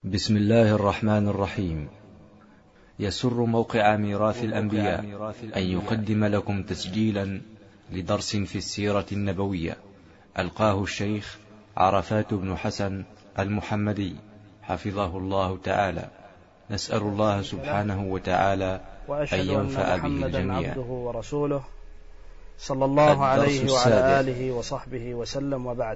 بسم الله الرحمن الرحيم. يسر موقع ميراث الأنبياء أن يقدم لكم تسجيلا لدرس في السيرة النبوية ألقاه الشيخ عرفات بن حسن المحمدي حفظه الله تعالى. نسأل الله سبحانه وتعالى أن ينفع به جميعا. عبده ورسوله صلى الله عليه وعلى آله وصحبه وسلم، وبعد.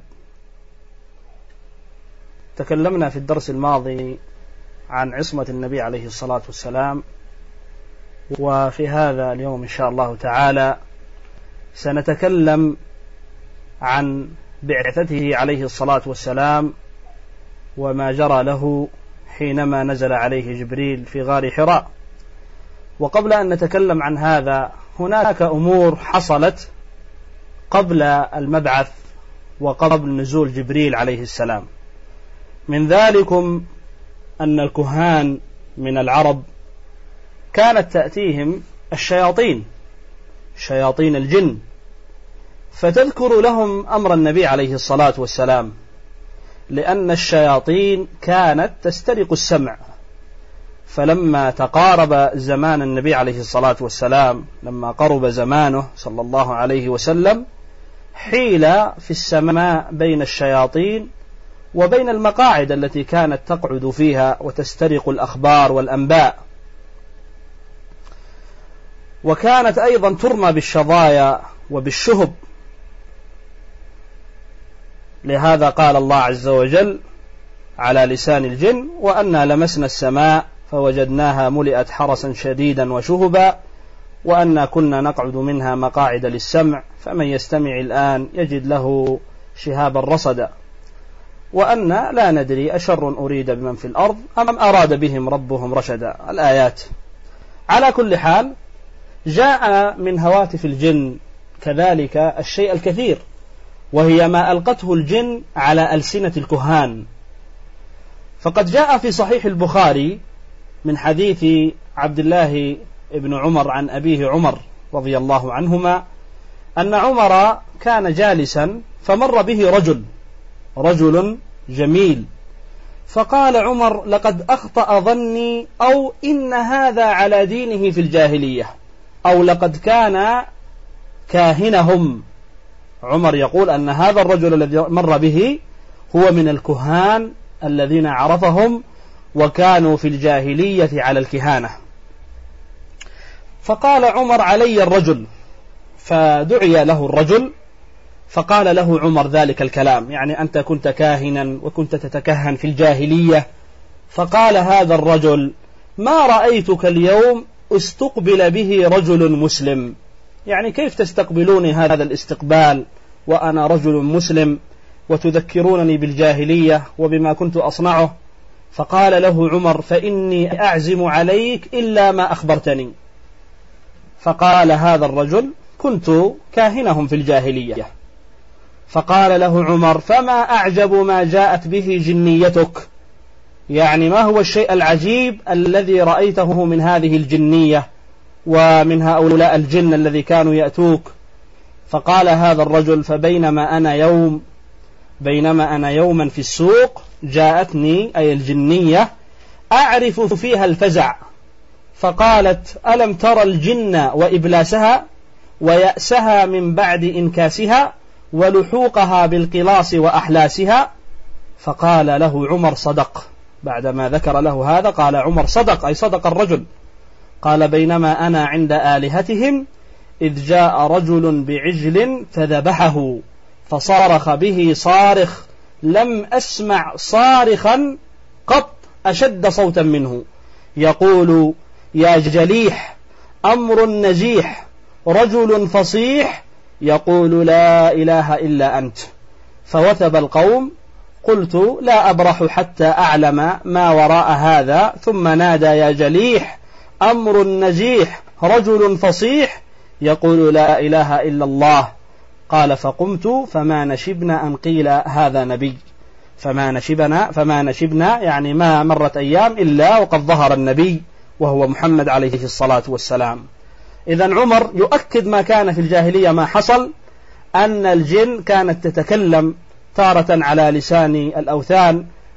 تكلمنا في الدرس الماضي عن عصمة النبي عليه الصلاة والسلام، وفي هذا اليوم إن شاء الله تعالى سنتكلم عن بعثته عليه الصلاة والسلام وما جرى له حينما نزل عليه جبريل في غار حراء. وقبل أن نتكلم عن هذا، هناك أمور حصلت قبل المبعث وقبل نزول جبريل عليه السلام. من ذلكم أن الكهان من العرب كانت تأتيهم شياطين الجن، فتذكر لهم أمر النبي عليه الصلاة والسلام، لأن الشياطين كانت تسترق السمع. فلما تقارب زمان النبي عليه الصلاة والسلام، لما قرب زمانه صلى الله عليه وسلم، حيل في السماء بين الشياطين وبين المقاعد التي كانت تقعد فيها وتسترق الأخبار والأنباء، وكانت أيضا ترمى بالشظايا وبالشهب. لهذا قال الله عز وجل على لسان الجن: وأنا لمسنا السماء فوجدناها ملئت حرسا شديدا وشهبا وأنا كنا نقعد منها مقاعد للسمع فمن يستمع الآن يجد له شهابا رصدا وأنا لا ندري أشر أريد بمن في الأرض أم أراد بهم ربهم رشدا. الآيات. على كل حال، جاء من هواتف الجن كذلك الشيء الكثير، وهي ما ألقته الجن على ألسنة الكهان. فقد جاء في صحيح البخاري من حديث عبد الله بن عمر عن أبيه عمر رضي الله عنهما أن عمر كان جالسا فمر به رجل جميل، فقال عمر: لقد أخطأ ظني، أو إن هذا على دينه في الجاهلية، أو لقد كان كاهنهم. عمر يقول أن هذا الرجل الذي مر به هو من الكهان الذين عرفهم وكانوا في الجاهلية على الكهانة. فقال عمر: علي الرجل. فدعي له الرجل، فقال له عمر ذلك الكلام، يعني أنت كنت كاهنا وكنت تتكهن في الجاهلية. فقال هذا الرجل: ما رأيتك اليوم استقبل به رجل مسلم، يعني كيف تستقبلوني هذا الاستقبال وأنا رجل مسلم وتذكرونني بالجاهلية وبما كنت أصنعه؟ فقال له عمر: فإني أعزم عليك إلا ما أخبرتني. فقال هذا الرجل: كنت كاهنهم في الجاهلية. فقال له عمر: فما أعجب ما جاءت به جنيتك، يعني ما هو الشيء العجيب الذي رأيته من هذه الجنية ومن هؤلاء الجن الذي كانوا يأتوك؟ فقال هذا الرجل: فبينما أنا يوما في السوق جاءتني أي الجنية أعرف فيها الفزع، فقالت: ألم ترى الجن وإبلاسها ويأسها من بعد إنكاسها ولحوقها بالقلاص وأحلاسها؟ فقال له عمر: صدق. بعدما ذكر له هذا قال عمر: صدق، أي صدق الرجل. قال: بينما أنا عند آلهتهم إذ جاء رجل بعجل فذبحه فصارخ به صارخ لم أسمع صارخا قط أشد صوتا منه، يقول: يا جليح، أمر نجيح، رجل فصيح، يقول: لا إله إلا أنت. فوثب القوم. قلت: لا أبرح حتى أعلم ما وراء هذا. ثم نادى: يا جليح، أمر نجيح، رجل فصيح، يقول: لا إله إلا الله. قال: فقمت فما نشبنا أن قيل هذا نبي. فما نشبنا يعني ما مرت أيام إلا وقد ظهر النبي وهو محمد عليه الصلاة والسلام. إذن عمر يؤكد ما كان في الجاهلية، ما حصل أن الجن كانت تتكلم تارة على لسان الأوثان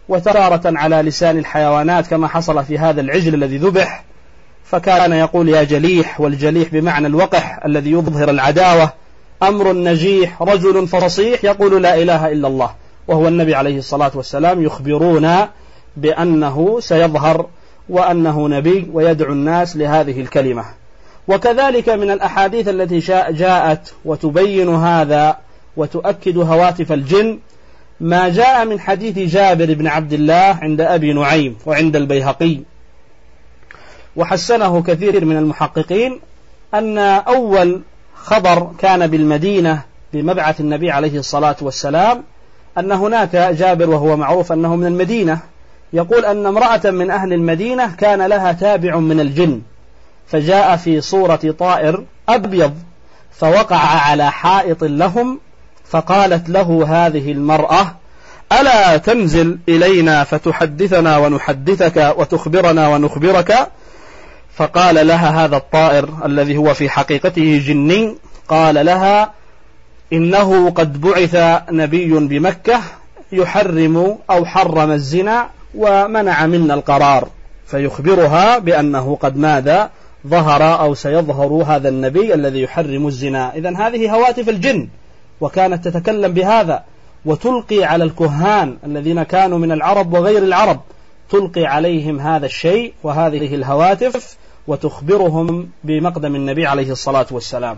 وتارة على لسان الحيوانات كما حصل في هذا العجل الذي ذبح، فكان يقول يا جليح، والجليح بمعنى الوقح الذي يظهر العداوة. أمر نجيح، رجل فصيح يقول لا إله إلا الله، وهو النبي عليه الصلاة والسلام يخبرون بأنه سيظهر وأنه نبي ويدعو الناس لهذه الكلمة. وكذلك من الأحاديث التي جاءت وتبين هذا وتؤكد هواتف الجن ما جاء من حديث جابر بن عبد الله عند أبي نعيم وعند البيهقي، وحسنه كثير من المحققين، أن أول خبر كان بالمدينة بمبعث النبي عليه الصلاة والسلام أن هناك جابر، وهو معروف أنه من المدينة، يقول أن امرأة من أهل المدينة كان لها تابع من الجن، فجاء في صورة طائر أبيض فوقع على حائط لهم، فقالت له هذه المرأة ألا تنزل إلينا فتحدثنا ونحدثك وتخبرنا ونخبرك؟ فقال لها هذا الطائر الذي هو في حقيقته جني، قال لها إنه قد بعث نبي بمكة يحرم أو حرم الزنا ومنع منا القرار، فيخبرها بأنه قد ماذا ظهر أو سيظهر هذا النبي الذي يحرم الزنا. إذن هذه هواتف الجن، وكانت تتكلم بهذا وتلقي على الكهان الذين كانوا من العرب وغير العرب، تلقي عليهم هذا الشيء وهذه الهواتف وتخبرهم بمقدم النبي عليه الصلاة والسلام.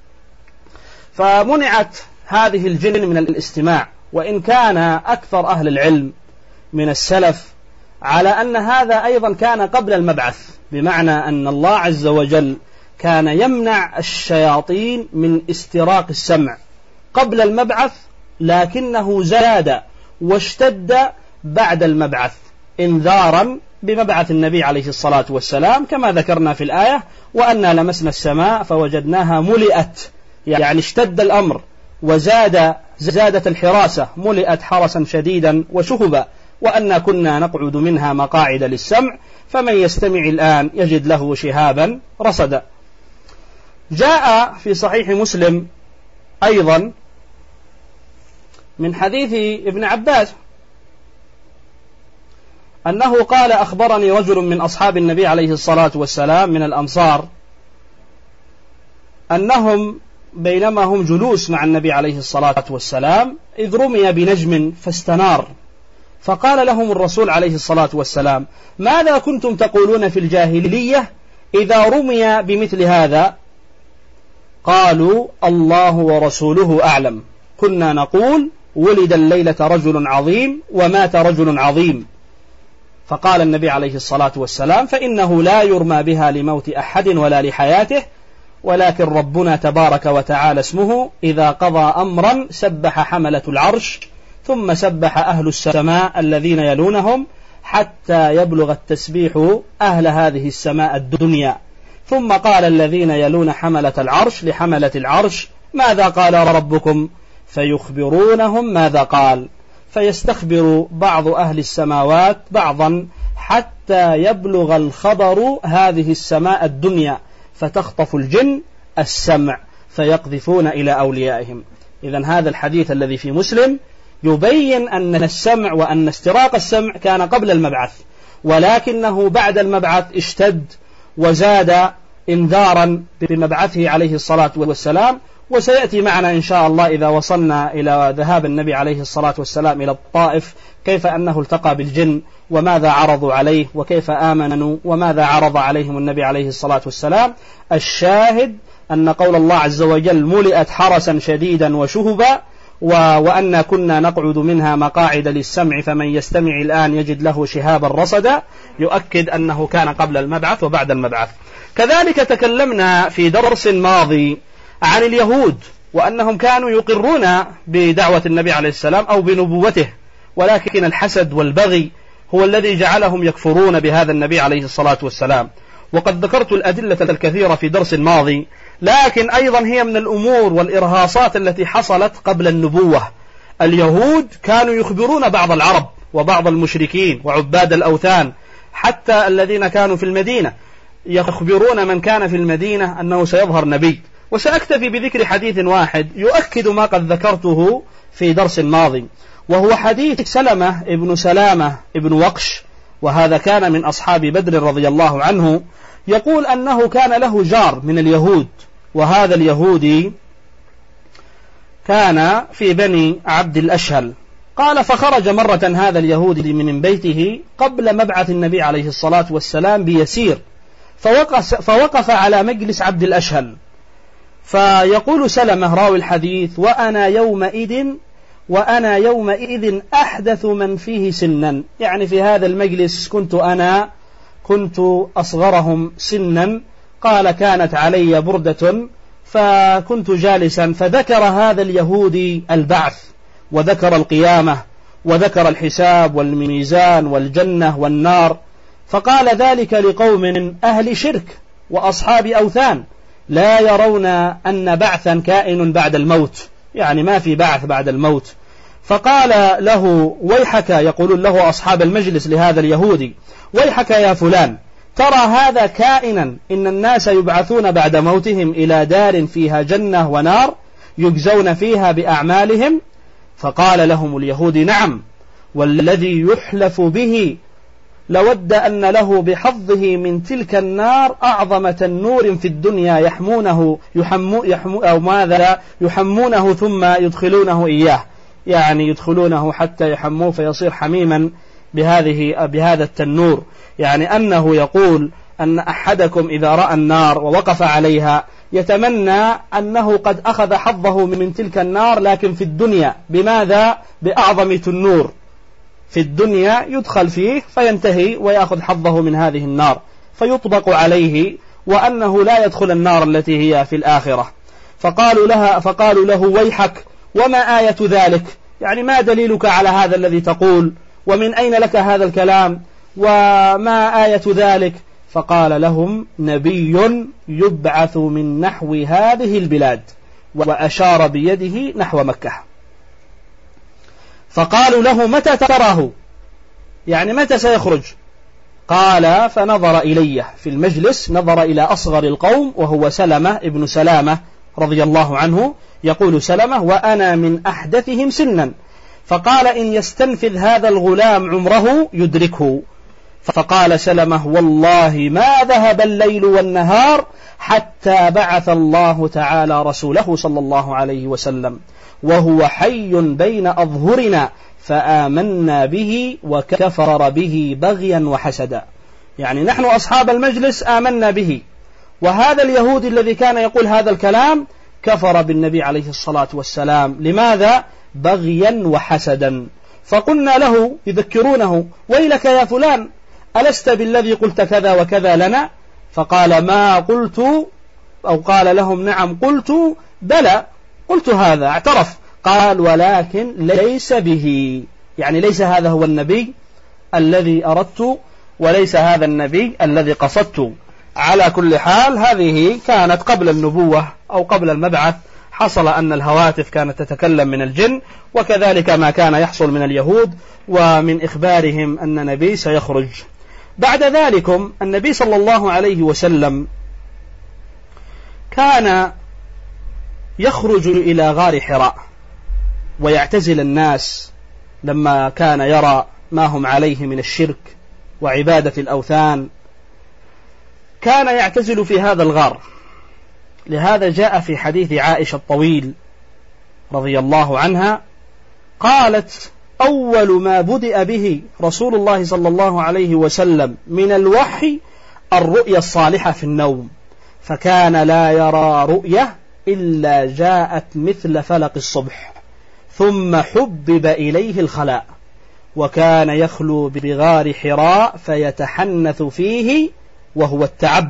فمنعت هذه الجن من الاستماع، وإن كان أكثر أهل العلم من السلف على أن هذا أيضا كان قبل المبعث، بمعنى أن الله عز وجل كان يمنع الشياطين من استراق السمع قبل المبعث، لكنه زاد واشتد بعد المبعث انذارا بمبعث النبي عليه الصلاة والسلام، كما ذكرنا في الآية وأنا لمسنا السماء فوجدناها ملئت، يعني اشتد الأمر وزادت الحراسة، ملئت حرسا شديدا وشهبا، وأنا كنا نقعد منها مقاعد للسمع فمن يستمع الآن يجد له شهابا رصدا. جاء في صحيح مسلم أيضا من حديث ابن عباس أنه قال أخبرني رجل من أصحاب النبي عليه الصلاة والسلام من الأنصار أنهم بينما هم جلوس مع النبي عليه الصلاة والسلام إذ رمي بنجم فاستنار، فقال لهم الرسول عليه الصلاة والسلام ماذا كنتم تقولون في الجاهلية إذا رمي بمثل هذا؟ قالوا الله ورسوله أعلم، كنا نقول ولد الليلة رجل عظيم ومات رجل عظيم. فقال النبي عليه الصلاة والسلام فإنه لا يرمى بها لموت أحد ولا لحياته، ولكن ربنا تبارك وتعالى اسمه إذا قضى أمرا سبح حملة العرش ثم سبح أهل السماء الذين يلونهم حتى يبلغ التسبيح أهل هذه السماء الدنيا، ثم قال الذين يلون حملة العرش لحملة العرش ماذا قال ربكم؟ فيخبرونهم ماذا قال، فيستخبر بعض أهل السماوات بعضا حتى يبلغ الخبر هذه السماء الدنيا، فتخطف الجن السمع فيقذفون إلى أوليائهم. إذن هذا الحديث الذي في مسلم يبين أن السمع وأن استراق السمع كان قبل المبعث، ولكنه بعد المبعث اشتد وزاد انذارا بمبعثه عليه الصلاة والسلام. وسيأتي معنا إن شاء الله إذا وصلنا إلى ذهاب النبي عليه الصلاة والسلام إلى الطائف كيف أنه التقى بالجن وماذا عرضوا عليه وكيف آمنوا وماذا عرض عليهم النبي عليه الصلاة والسلام. الشاهد أن قول الله عز وجل ملئت حرسا شديدا وشهبا وأن كنا نقعد منها مقاعد للسمع فمن يستمع الآن يجد له شهابا رصدا، يؤكد أنه كان قبل المبعث وبعد المبعث. كذلك تكلمنا في درس ماضي عن اليهود وأنهم كانوا يقرون بدعوة النبي عليه السلام أو بنبوته، ولكن الحسد والبغي هو الذي جعلهم يكفرون بهذا النبي عليه الصلاة والسلام. وقد ذكرت الأدلة الكثيرة في درس ماضي، لكن أيضا هي من الأمور والإرهاصات التي حصلت قبل النبوة. اليهود كانوا يخبرون بعض العرب وبعض المشركين وعباد الأوثان حتى الذين كانوا في المدينة، يخبرون من كان في المدينة أنه سيظهر نبي. وسأكتفي بذكر حديث واحد يؤكد ما قد ذكرته في درس ماضي، وهو حديث سلمة ابن سلامة ابن وقش، وهذا كان من أصحاب بدر رضي الله عنه، يقول أنه كان له جار من اليهود، وهذا اليهودي كان في بني عبد الأشهل. قال فخرج مرة هذا اليهودي من بيته قبل مبعث النبي عليه الصلاة والسلام بيسير، فوقف على مجلس عبد الأشهل، فيقول سلمة راوي الحديث وأنا يومئذ أحدث من فيه سنا، يعني في هذا المجلس كنت أصغرهم سنا. قال كانت علي بردة فكنت جالسا، فذكر هذا اليهودي البعث وذكر القيامة وذكر الحساب والميزان والجنة والنار، فقال ذلك لقوم من أهل شرك وأصحاب أوثان لا يرون أن بعثا كائن بعد الموت، يعني ما في بعث بعد الموت. فقال له ويحك، يقولون له أصحاب المجلس لهذا اليهودي، ويحك يا فلان، ترى هذا كائنا، إن الناس يبعثون بعد موتهم إلى دار فيها جنة ونار يجزون فيها بأعمالهم. فقال لهم اليهودي نعم، والذي يحلف به لود أن له بحظه من تلك النار أعظم تنور في الدنيا يحمونه ثم يدخلونه إياه، يعني يدخلونه حتى يحموه فيصير حميما بهذا التنور، يعني أنه يقول أن أحدكم إذا رأى النار ووقف عليها يتمنى أنه قد أخذ حظه من تلك النار، لكن في الدنيا بماذا؟ بأعظم تنور في الدنيا يدخل فيه فينتهي ويأخذ حظه من هذه النار فيطبق عليه، وأنه لا يدخل النار التي هي في الآخرة. فقالوا له ويحك، وما آية ذلك؟ يعني ما دليلك على هذا الذي تقول، ومن أين لك هذا الكلام، وما آية ذلك؟ فقال لهم نبي يبعث من نحو هذه البلاد، وأشار بيده نحو مكة. فقالوا له متى تراه، يعني متى سيخرج؟ قال فنظر إليه في المجلس، نظر إلى أصغر القوم وهو سلمة ابن سلامة رضي الله عنه، يقول سلمة وأنا من أحدثهم سنا، فقال إن يستنفذ هذا الغلام عمره يدركه. فقال سلمة والله ما ذهب الليل والنهار حتى بعث الله تعالى رسوله صلى الله عليه وسلم وهو حي بين أظهرنا فآمنا به وكفر به بغيا وحسدا، يعني نحن أصحاب المجلس آمنا به، وهذا اليهودي الذي كان يقول هذا الكلام كفر بالنبي عليه الصلاة والسلام. لماذا؟ بغيا وحسدا. فقلنا له يذكرونه ويلك يا فلان، ألست بالذي قلت كذا وكذا لنا؟ فقال ما قلت، أو قال لهم نعم قلت، بلى قلت هذا، اعترف. قال ولكن ليس به، يعني ليس هذا هو النبي الذي أردت، وليس هذا النبي الذي قصدت. على كل حال هذه كانت قبل النبوة أو قبل المبعث، حصل أن الهواتف كانت تتكلم من الجن، وكذلك ما كان يحصل من اليهود ومن إخبارهم أن نبي سيخرج. بعد ذلك النبي صلى الله عليه وسلم كان يخرج إلى غار حراء ويعتزل الناس لما كان يرى ما هم عليه من الشرك وعبادة الأوثان، كان يعتزل في هذا الغار. لهذا جاء في حديث عائشة الطويل رضي الله عنها قالت أول ما بدأ به رسول الله صلى الله عليه وسلم من الوحي الرؤيا الصالحة في النوم، فكان لا يرى رؤية إلا جاءت مثل فلق الصبح، ثم حبب إليه الخلاء، وكان يخلو بغار حراء فيتحنث فيه وهو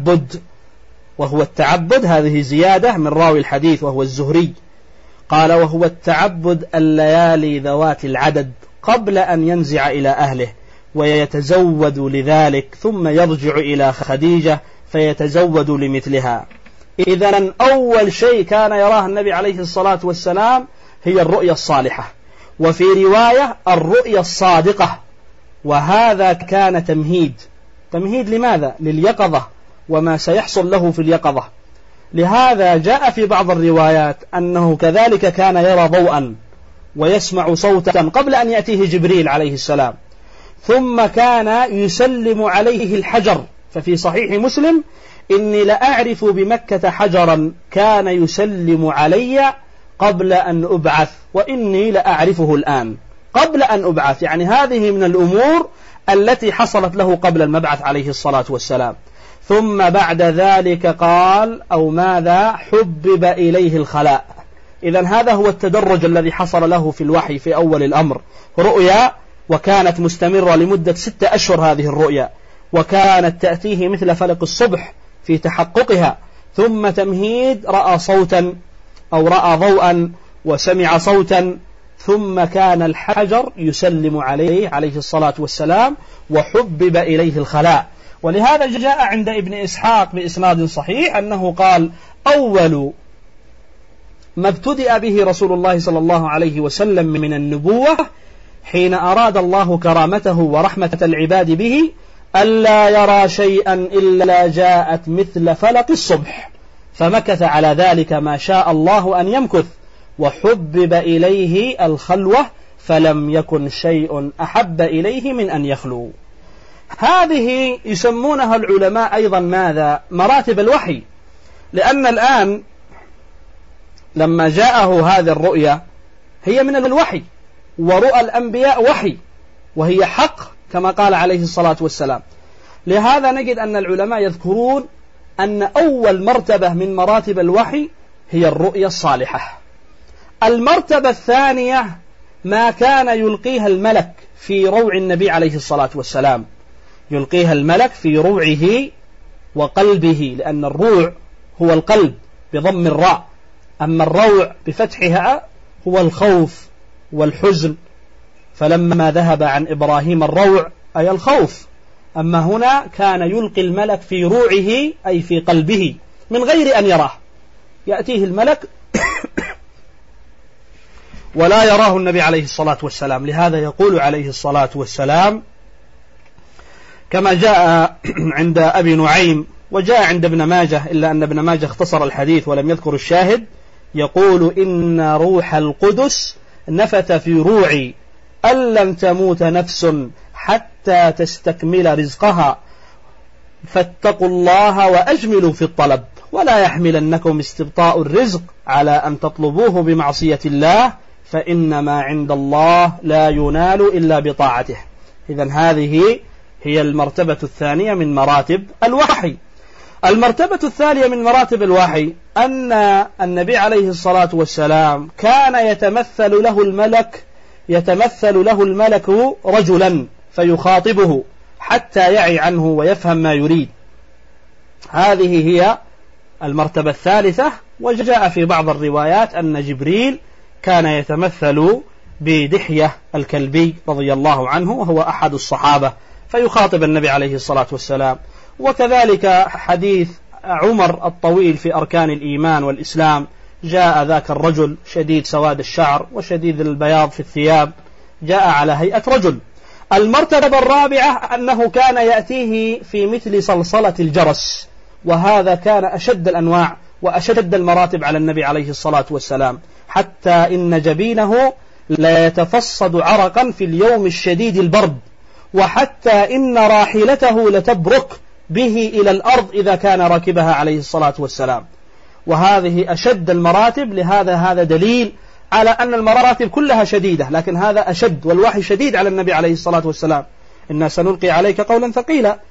التعبد. هذه زيادة من راوي الحديث وهو الزهري، قال وهو التعبد الليالي ذوات العدد قبل أن ينزع إلى أهله ويتزود لذلك، ثم يرجع إلى خديجة فيتزود لمثلها. إذن أول شيء كان يراه النبي عليه الصلاة والسلام هي الرؤيا الصالحة، وفي رواية الرؤيا الصادقة، وهذا كان تمهيد لماذا؟ لليقظة وما سيحصل له في اليقظة. لهذا جاء في بعض الروايات أنه كذلك كان يرى ضوءا، ويسمع صوتا قبل أن يأتيه جبريل عليه السلام، ثم كان يسلم عليه الحجر. ففي صحيح مسلم: إني لأعرف بمكة حجرا كان يسلم علي قبل أن أبعث وإني لأعرفه الآن. قبل أن أبعث يعني هذه من الأمور التي حصلت له قبل المبعث عليه الصلاة والسلام. ثم بعد ذلك قال أو ماذا حبب إليه الخلاء. إذن هذا هو التدرج الذي حصل له في الوحي في أول الأمر. رؤيا وكانت مستمرة لمدة 6 أشهر هذه الرؤيا، وكانت تأتيه مثل فلق الصبح في تحققها، ثم تمهيد رأى صوتا أو رأى ضوءا وسمع صوتا، ثم كان الحجر يسلم عليه الصلاة والسلام وحبب إليه الخلاء. ولهذا جاء عند ابن إسحاق بإسناد صحيح أنه قال: أول ما ابتدأ به رسول الله صلى الله عليه وسلم من النبوة حين أراد الله كرامته ورحمة العباد به ألا يرى شيئا إلا جاءت مثل فلق الصبح، فمكث على ذلك ما شاء الله أن يمكث، وحبب إليه الخلوة فلم يكن شيء أحب إليه من أن يخلو. هذه يسمونها العلماء أيضا ماذا؟ مراتب الوحي. لأن الآن لما جاءه هذه الرؤيا هي من الوحي، ورؤى الأنبياء وحي وهي حق كما قال عليه الصلاة والسلام. لهذا نجد أن العلماء يذكرون أن أول مرتبة من مراتب الوحي هي الرؤيا الصالحة. المرتبة الثانية ما كان يلقيها الملك في روع النبي عليه الصلاة والسلام، يلقيها الملك في روعه وقلبه، لأن الروع هو القلب بضم الراء، أما الروع بفتحها هو الخوف والحزن. فلما ذهب عن إبراهيم الروع أي الخوف، أما هنا كان يلقي الملك في روعه أي في قلبه من غير أن يراه، يأتيه الملك ولا يراه النبي عليه الصلاة والسلام. لهذا يقول عليه الصلاة والسلام كما جاء عند أبي نعيم وجاء عند ابن ماجه، إلا أن ابن ماجه اختصر الحديث ولم يذكر الشاهد، يقول: إن روح القدس نفث في روعي أن لم تموت نفس حتى تستكمل رزقها، فاتقوا الله وأجملوا في الطلب، ولا يحملنكم استبطاء الرزق على أن تطلبوه بمعصية الله، فإن ما عند الله لا ينال إلا بطاعته. إذن هذه هي المرتبة الثانية من مراتب الوحي. المرتبة الثانية من مراتب الوحي أن النبي عليه الصلاة والسلام كان يتمثل له الملك رجلا فيخاطبه حتى يعي عنه ويفهم ما يريد. هذه هي المرتبة الثالثة. وجاء في بعض الروايات أن جبريل كان يتمثل بدحية الكلبي رضي الله عنه وهو أحد الصحابة فيخاطب النبي عليه الصلاة والسلام. وكذلك حديث عمر الطويل في أركان الإيمان والإسلام، جاء ذاك الرجل شديد سواد الشعر وشديد البياض في الثياب، جاء على هيئة رجل. المرتبة الرابعة أنه كان يأتيه في مثل صلصلة الجرس، وهذا كان أشد الأنواع وأشد المراتب على النبي عليه الصلاة والسلام، حتى إن جبينه لا يتفصد عرقا في اليوم الشديد البرد، وحتى إن راحلته لتبرك به إلى الأرض إذا كان راكبها عليه الصلاة والسلام. وهذه أشد المراتب. لهذا هذا دليل على أن المراتب كلها شديدة، لكن هذا أشد، والوحي شديد على النبي عليه الصلاة والسلام. إنا سنلقي عليك قولا ثقيلا.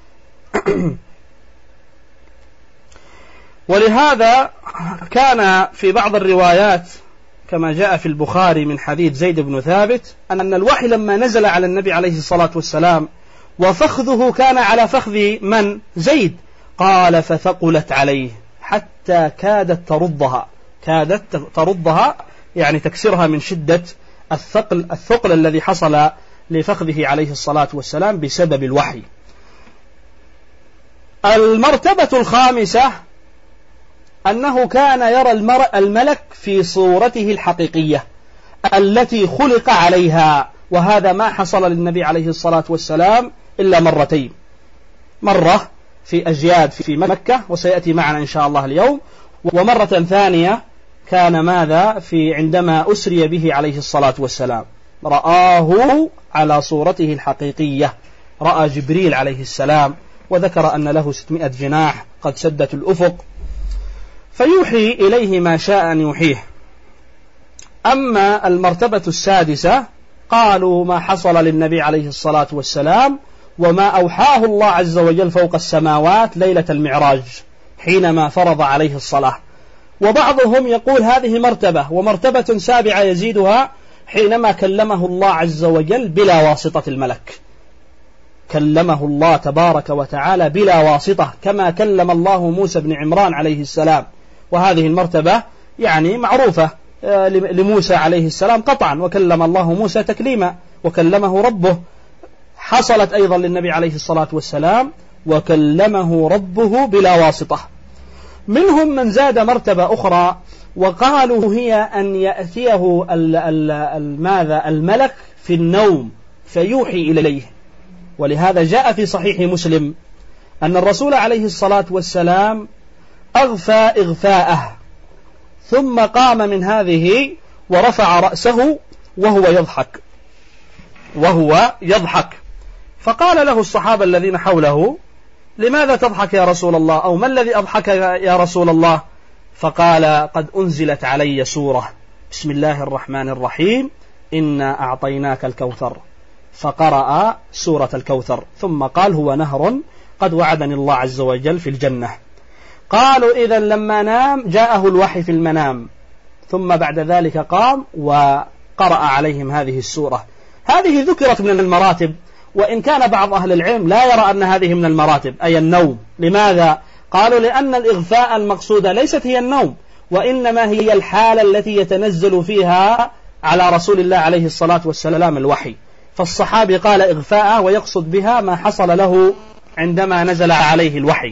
ولهذا كان في بعض الروايات كما جاء في البخاري من حديث زيد بن ثابت أن الوحي لما نزل على النبي عليه الصلاة والسلام وفخذه كان على فخذ من؟ زيد. قال: فثقلت عليه حتى كادت ترضها يعني تكسرها من شدة الثقل الذي حصل لفخذه عليه الصلاة والسلام بسبب الوحي. المرتبة الخامسة أنه كان يرى الملك في صورته الحقيقية التي خلق عليها، وهذا ما حصل للنبي عليه الصلاة والسلام إلا مرتين، مرة في أجياد في مكة وسيأتي معنا إن شاء الله اليوم، ومرة ثانية كان ماذا عندما أسري به عليه الصلاة والسلام، رآه على صورته الحقيقية، رأى جبريل عليه السلام، وذكر أن له 600 جناح قد سدت الأفق، فيوحي إليه ما شاء أن يوحيه. أما المرتبة السادسة قالوا ما حصل للنبي عليه الصلاة والسلام وما أوحاه الله عز وجل فوق السماوات ليلة المعراج حينما فرض عليه الصلاة. وبعضهم يقول هذه مرتبة، ومرتبة سابعة يزيدها حينما كلمه الله عز وجل بلا واسطة الملك، كلمه الله تبارك وتعالى بلا واسطة كما كلم الله موسى بن عمران عليه السلام. وهذه المرتبة يعني معروفة لموسى عليه السلام قطعا، وكلم الله موسى تكليما، وكلمه ربه. حصلت أيضا للنبي عليه الصلاة والسلام وكلمه ربه بلا واسطة. منهم من زاد مرتبة أخرى وقالوا هي أن يأتيه الملك في النوم فيوحي إليه. ولهذا جاء في صحيح مسلم أن الرسول عليه الصلاة والسلام أغفى إغفاءه، ثم قام من هذه ورفع رأسه وهو يضحك، فقال له الصحابة الذين حوله لماذا تضحك يا رسول الله، أو ما الذي أضحك يا رسول الله؟ فقال قد أنزلت علي سورة بسم الله الرحمن الرحيم إنا أعطيناك الكوثر، فقرأ سورة الكوثر، ثم قال هو نهر قد وعدني الله عز وجل في الجنة. قالوا إذن لما نام جاءه الوحي في المنام، ثم بعد ذلك قام وقرأ عليهم هذه السورة. هذه ذكرت من المراتب، وإن كان بعض أهل العلم لا يرى أن هذه من المراتب أي النوم. لماذا؟ قالوا لأن الإغفاء المقصودة ليست هي النوم، وإنما هي الحالة التي يتنزل فيها على رسول الله عليه الصلاة والسلام الوحي. فالصحابي قال إغفاء ويقصد بها ما حصل له عندما نزل عليه الوحي.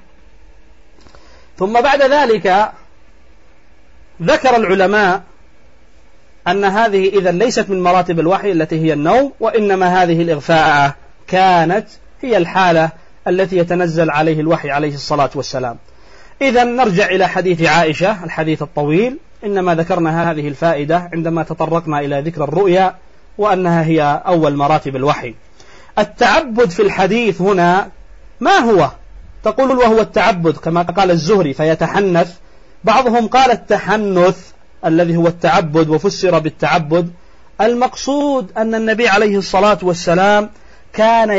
ثم بعد ذلك ذكر العلماء أن هذه إذن ليست من مراتب الوحي التي هي النوم، وإنما هذه الإغفاء كانت هي الحالة التي يتنزل عليه الوحي عليه الصلاة والسلام. إذن نرجع إلى حديث عائشة الحديث الطويل، إنما ذكرنا هذه الفائدة عندما تطرقنا إلى ذكر الرؤيا وأنها هي أول مراتب الوحي. التعبد في الحديث هنا ما هو؟ تقول وهو التعبد كما قال الزهري فيتحنث. بعضهم قال التحنث الذي هو التعبد وفسر بالتعبد المقصود أن النبي عليه الصلاة والسلام كان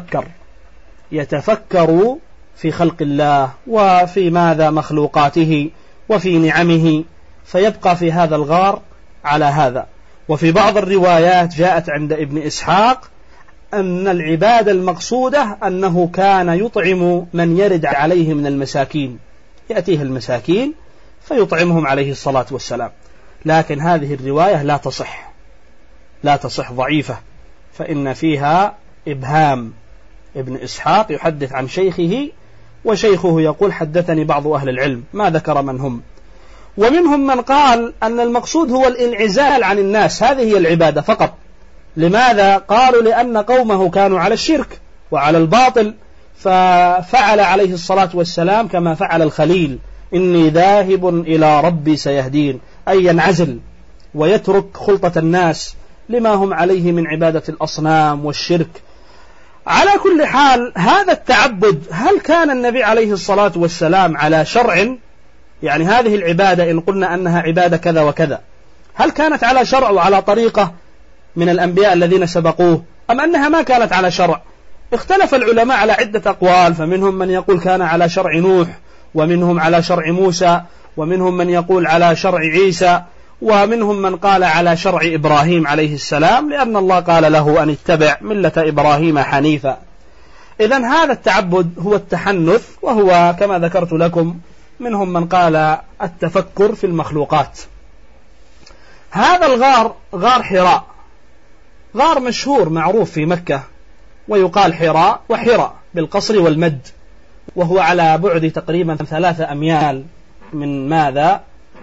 يتفكر في خلق الله وفي ماذا مخلوقاته وفي نعمه، فيبقى في هذا الغار على هذا. وفي بعض الروايات جاءت عند ابن إسحاق أن العبادة المقصودة أنه كان يطعم من يرد عليه من المساكين، يأتيه المساكين فيطعمهم عليه الصلاة والسلام. لكن هذه الرواية لا تصح ضعيفة، فإن فيها إبهام. ابن إسحاق يحدث عن شيخه وشيخه يقول حدثني بعض أهل العلم، ما ذكر من هم. ومنهم من قال أن المقصود هو الانعزال عن الناس، هذه هي العبادة فقط. لماذا؟ قالوا لأن قومه كانوا على الشرك وعلى الباطل، ففعل عليه الصلاة والسلام كما فعل الخليل إني ذاهب إلى ربي سيهدين، أي ينعزل ويترك خلطة الناس لما هم عليه من عبادة الأصنام والشرك. على كل حال هذا التعبد هل كان النبي عليه الصلاة والسلام على شرع؟ يعني هذه العبادة إن قلنا أنها عبادة كذا وكذا، هل كانت على شرع وعلى طريقة من الأنبياء الذين سبقوه، أم أنها ما كانت على شرع؟ اختلف العلماء على عدة أقوال، فمنهم من يقول كان على شرع نوح، ومنهم على شرع موسى، ومنهم من يقول على شرع عيسى، ومنهم من قال على شرع إبراهيم عليه السلام، لأن الله قال له أن اتبع ملة إبراهيم حنيفا. إذن هذا التعبد هو التحنث، وهو كما ذكرت لكم منهم من قال التفكر في المخلوقات. هذا الغار غار حراء، غار مشهور معروف في مكة، ويقال حراء وحراء بالقصر والمد، وهو على بعد تقريبا 3 أميال من ماذا؟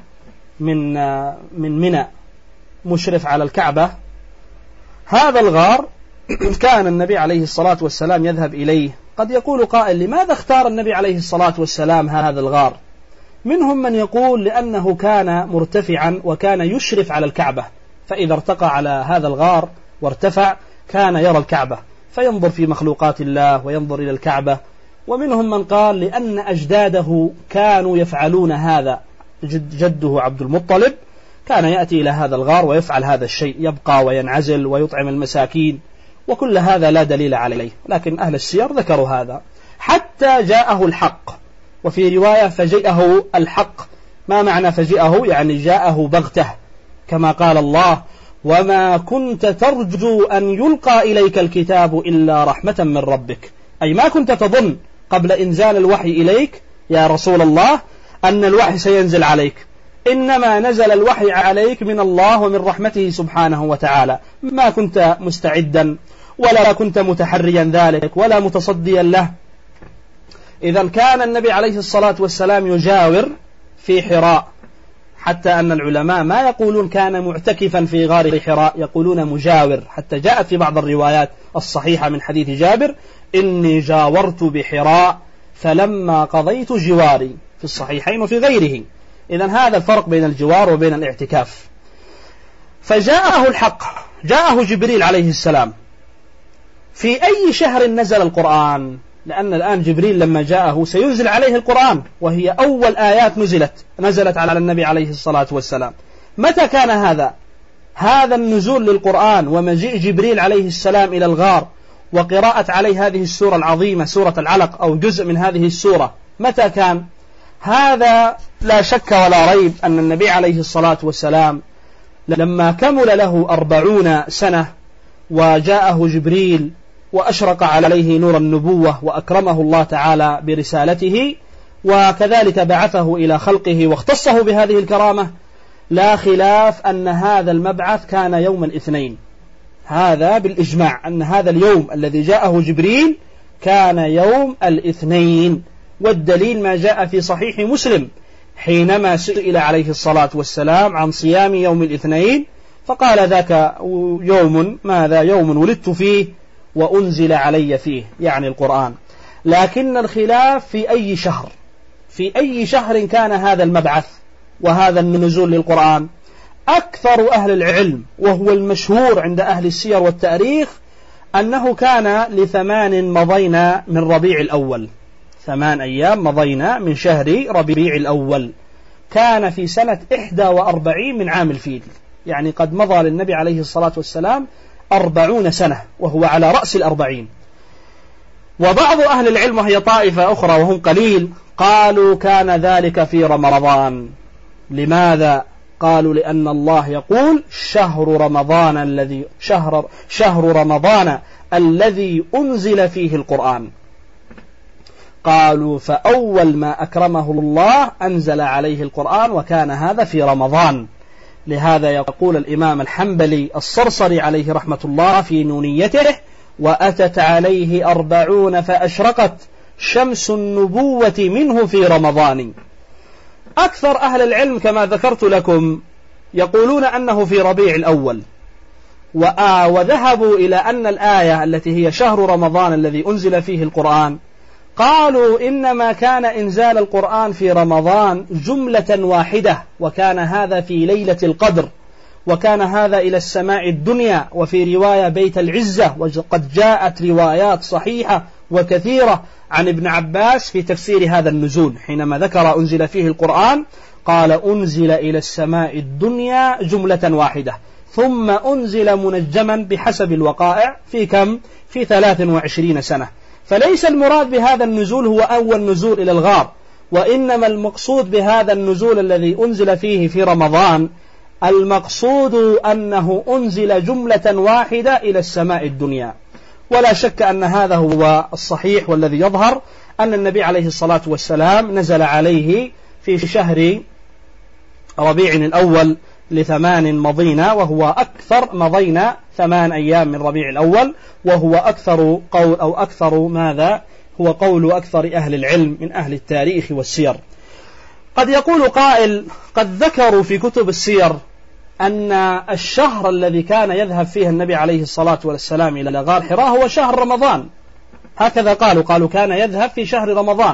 من منى، مشرف على الكعبة. هذا الغار كان النبي عليه الصلاة والسلام يذهب إليه. قد يقول قائل لماذا اختار النبي عليه الصلاة والسلام هذا الغار؟ منهم من يقول لأنه كان مرتفعا وكان يشرف على الكعبة، فإذا ارتقى على هذا الغار وارتفع كان يرى الكعبة فينظر في مخلوقات الله وينظر إلى الكعبة. ومنهم من قال لأن أجداده كانوا يفعلون هذا، جده عبد المطلب كان يأتي إلى هذا الغار ويفعل هذا الشيء، يبقى وينعزل ويطعم المساكين، وكل هذا لا دليل عليه، لكن أهل السير ذكروا هذا حتى جاءه الحق. وفي رواية فجاءه الحق. ما معنى فجاءه؟ يعني جاءه بغته، كما قال الله وما كنت ترجو أن يلقى إليك الكتاب إلا رحمة من ربك، أي ما كنت تظن قبل إنزال الوحي إليك يا رسول الله أن الوحي سينزل عليك، إنما نزل الوحي عليك من الله ومن رحمته سبحانه وتعالى، ما كنت مستعدا ولا كنت متحريا ذلك ولا متصديا له. إذا كان النبي عليه الصلاة والسلام يجاور في حراء، حتى أن العلماء ما يقولون كان معتكفا في غار حراء، يقولون مجاور، حتى جاءت في بعض الروايات الصحيحة من حديث جابر إني جاورت بحراء فلما قضيت جواري، في الصحيحين وفي غيره. إذن هذا الفرق بين الجوار وبين الاعتكاف. فجاءه الحق، جاءه جبريل عليه السلام. في أي شهر نزل القرآن؟ لأن الآن جبريل لما جاءه سينزل عليه القرآن، وهي أول آيات نزلت على النبي عليه الصلاة والسلام. متى كان هذا النزول للقرآن ومجيء جبريل عليه السلام إلى الغار وقراءة عليه هذه السورة العظيمة سورة العلق أو جزء من هذه السورة؟ متى كان هذا؟ لا شك ولا ريب أن النبي عليه الصلاة والسلام لما كمل له 40 سنة وجاءه جبريل وأشرق عليه نور النبوة وأكرمه الله تعالى برسالته، وكذلك بعثه إلى خلقه واختصه بهذه الكرامة، لا خلاف أن هذا المبعث كان يوم الاثنين. هذا بالإجماع أن هذا اليوم الذي جاءه جبريل كان يوم الاثنين. والدليل ما جاء في صحيح مسلم حينما سئل عليه الصلاة والسلام عن صيام يوم الاثنين فقال ذاك يوم، ماذا؟ يوم ولدت فيه وأنزل علي فيه، يعني القرآن. لكن الخلاف في أي شهر كان هذا المبعث وهذا النزول للقرآن. أكثر أهل العلم وهو المشهور عند أهل السير والتاريخ أنه كان ل8 مضينا من ربيع الأول، 8 أيام مضينا من شهر ربيع الأول، كان في سنة 41 من عام الفيل، يعني قد مضى للنبي عليه الصلاة والسلام 40 سنة وهو على رأس 40. وبعض أهل العلم وهي طائفة أخرى وهم قليل قالوا كان ذلك في رمضان. لماذا؟ قالوا لأن الله يقول شهر رمضان الذي أنزل فيه القرآن. قالوا فأول ما أكرمه الله أنزل عليه القرآن وكان هذا في رمضان. لهذا يقول الإمام الحنبلي الصرصري عليه رحمة الله في نونيته وأتت عليه 40 فأشرقت شمس النبوة منه في رمضان. أكثر أهل العلم كما ذكرت لكم يقولون أنه في ربيع الأول، وذهبوا إلى أن الآية التي هي شهر رمضان الذي أنزل فيه القرآن، قالوا إنما كان إنزال القرآن في رمضان جملة واحدة، وكان هذا في ليلة القدر، وكان هذا إلى السماء الدنيا، وفي رواية بيت العزة. وقد جاءت روايات صحيحة وكثيرة عن ابن عباس في تفسير هذا النزول، حينما ذكر أنزل فيه القرآن قال أنزل إلى السماء الدنيا جملة واحدة، ثم أنزل منجما بحسب الوقائع في كم؟ في 23 سنة. فليس المراد بهذا النزول هو أول نزول إلى الغار، وإنما المقصود بهذا النزول الذي أنزل فيه في رمضان المقصود أنه أنزل جملة واحدة إلى السماء الدنيا. ولا شك أن هذا هو الصحيح والذي يظهر أن النبي عليه الصلاة والسلام نزل عليه في شهر ربيع الأول ل8 مضينا، وهو أكثر مضينا 8 أيام من ربيع الأول، وهو أكثر قول أو أكثر ماذا هو قول أكثر أهل العلم من أهل التاريخ والسير. قد يقول قائل قد ذكروا في كتب السير أن الشهر الذي كان يذهب فيه النبي عليه الصلاة والسلام إلى غار حراء هو شهر رمضان، هكذا قالوا كان يذهب في شهر رمضان،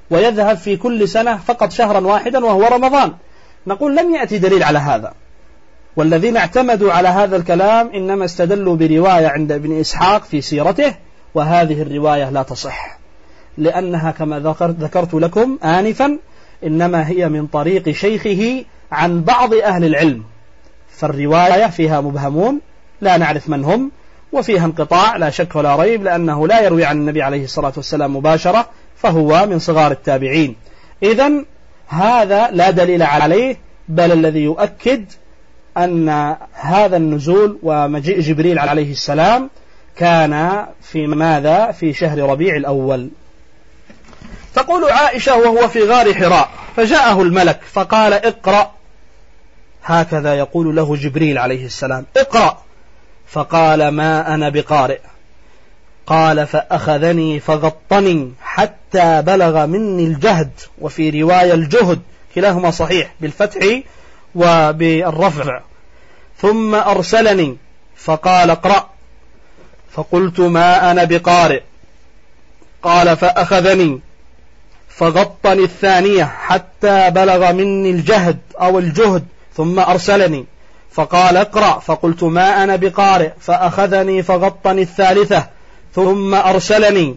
ويذهب في كل سنة فقط شهرا واحدا وهو رمضان. نقول لم يأتي دليل على هذا، والذين اعتمدوا على هذا الكلام إنما استدلوا برواية عند ابن إسحاق في سيرته، وهذه الرواية لا تصح، لأنها كما ذكرت لكم آنفا إنما هي من طريق شيخه عن بعض أهل العلم، فالرواية فيها مبهمون لا نعرف من هم، وفيها انقطاع لا شك ولا ريب، لأنه لا يروي عن النبي عليه الصلاة والسلام مباشرة، فهو من صغار التابعين. إذن هذا لا دليل عليه، بل الذي يؤكد أن هذا النزول ومجيء جبريل عليه السلام كان في ماذا؟ في شهر ربيع الأول. تقول عائشة: وهو في غار حراء فجاءه الملك فقال: اقرأ. هكذا يقول له جبريل عليه السلام: اقرأ. فقال: ما أنا بقارئ. قال: فأخذني فغطني حتى بلغ مني الجهد، وفي رواية الجهد، كلاهما صحيح بالفتح وبالرفع. ثم أرسلني فقال: اقرأ. فقلت: ما أنا بقارئ. قال: فأخذني فغطني الثانية حتى بلغ مني الجهد أو الجهد، ثم أرسلني فقال: اقرأ. فقلت: ما أنا بقارئ. فأخذني فغطني الثالثة ثم أرسلني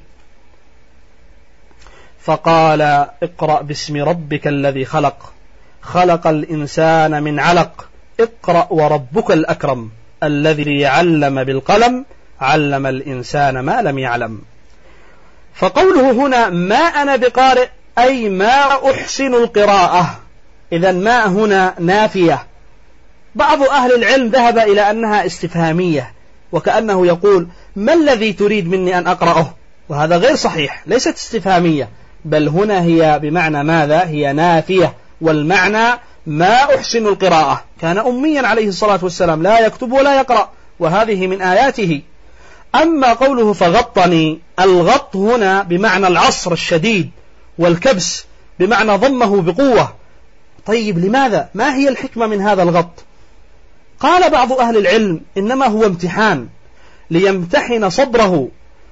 فقال: اقرأ باسم ربك الذي خلق، خلق الإنسان من علق، اقرأ وربك الأكرم الذي علم بالقلم، علم الإنسان ما لم يعلم. فقوله هنا ما أنا بقارئ أي ما أحسن القراءة، إذن ما هنا نافية. بعض أهل العلم ذهب إلى أنها استفهامية، وكأنه يقول: ما الذي تريد مني أن أقرأه؟ وهذا غير صحيح، ليست استفهامية، بل هنا هي بمعنى ماذا؟ هي نافية، والمعنى ما أحسن القراءة. كان أميا عليه الصلاة والسلام لا يكتب ولا يقرأ، وهذه من آياته. أما قوله فغطني، الغط هنا بمعنى العصر الشديد، والكبس بمعنى ضمه بقوة. طيب لماذا؟ ما هي الحكمة من هذا الغط؟ قال بعض أهل العلم: إنما هو امتحان ليمتحن صبره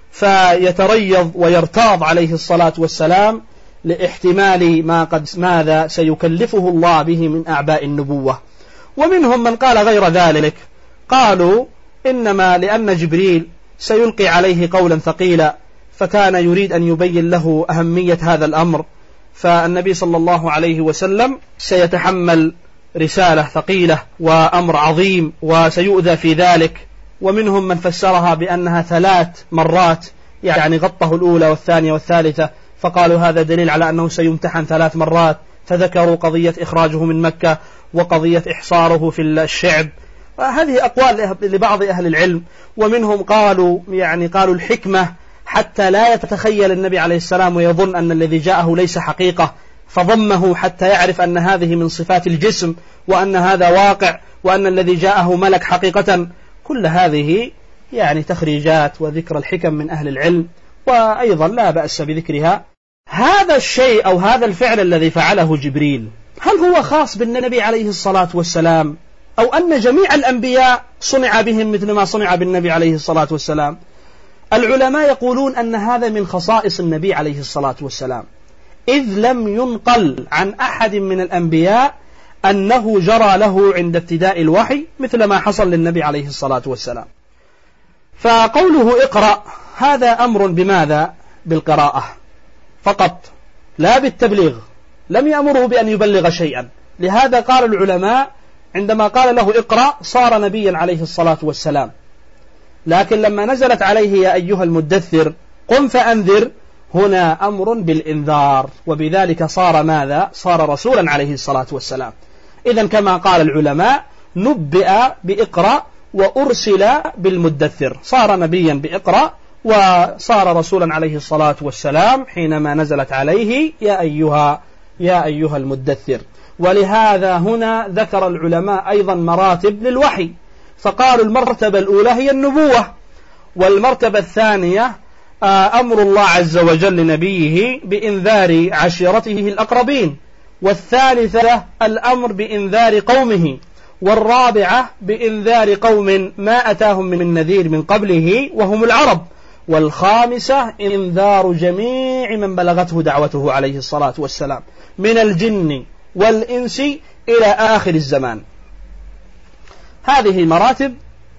فيتريض ويرتاض عليه الصلاة والسلام لاحتمال ما قد ماذا سيكلفه الله به من أعباء النبوة. ومنهم من قال غير ذلك، قالوا إنما لأن جبريل سيلقي عليه قولا ثقيلا، فكان يريد أن يبين له أهمية هذا الأمر، فالنبي صلى الله عليه وسلم سيتحمل رسالة ثقيلة وأمر عظيم وسيؤذى في ذلك. ومنهم من فسرها بأنها 3 مرات، يعني غطه الأولى والثانية والثالثة، فقالوا هذا دليل على أنه سيمتحن 3 مرات، فذكروا قضية إخراجه من مكة وقضية إحصاره في الشعب. هذه أقوال لبعض أهل العلم. ومنهم قالوا الحكمة حتى لا يتخيل النبي عليه السلام ويظن أن الذي جاءه ليس حقيقة، فضمه حتى يعرف أن هذه من صفات الجسم، وأن هذا واقع، وأن الذي جاءه ملك حقيقة. كل هذه تخريجات وذكر الحكم من أهل العلم، وأيضا لا بأس بذكرها. هذا الشيء أو هذا الفعل الذي فعله جبريل، هل هو خاص بالنبي عليه الصلاة والسلام، أو أن جميع الأنبياء صنع بهم مثل ما صنع بالنبي عليه الصلاة والسلام؟ العلماء يقولون أن هذا من خصائص النبي عليه الصلاة والسلام، إذ لم ينقل عن أحد من الأنبياء أنه جرى له عند ابتداء الوحي مثل ما حصل للنبي عليه الصلاة والسلام. فقوله اقرأ هذا أمر بماذا؟ بالقراءة فقط، لا بالتبليغ، لم يأمره بأن يبلغ شيئا. لهذا قال العلماء عندما قال له اقرأ صار نبيا عليه الصلاة والسلام، لكن لما نزلت عليه يا أيها المدثر قم فأنذر، هنا أمر بالإنذار، وبذلك صار ماذا؟ صار رسولا عليه الصلاة والسلام. إذن كما قال العلماء نبئ بإقرأ وأرسل بالمدثر، صار نبيا بإقرأ وصار رسولا عليه الصلاة والسلام حينما نزلت عليه يا أيها المدثر. ولهذا هنا ذكر العلماء أيضا مراتب للوحي، فقالوا المرتبة الأولى هي النبوة، والمرتبة الثانية أمر الله عز وجل لنبيه بإنذار عشيرته الأقربين، والثالثة الأمر بإنذار قومه، والرابعة بإنذار قوم ما أتاهم من نذير من قبله وهم العرب، والخامسة إنذار جميع من بلغته دعوته عليه الصلاة والسلام من الجن والإنس إلى آخر الزمان. هذه المراتب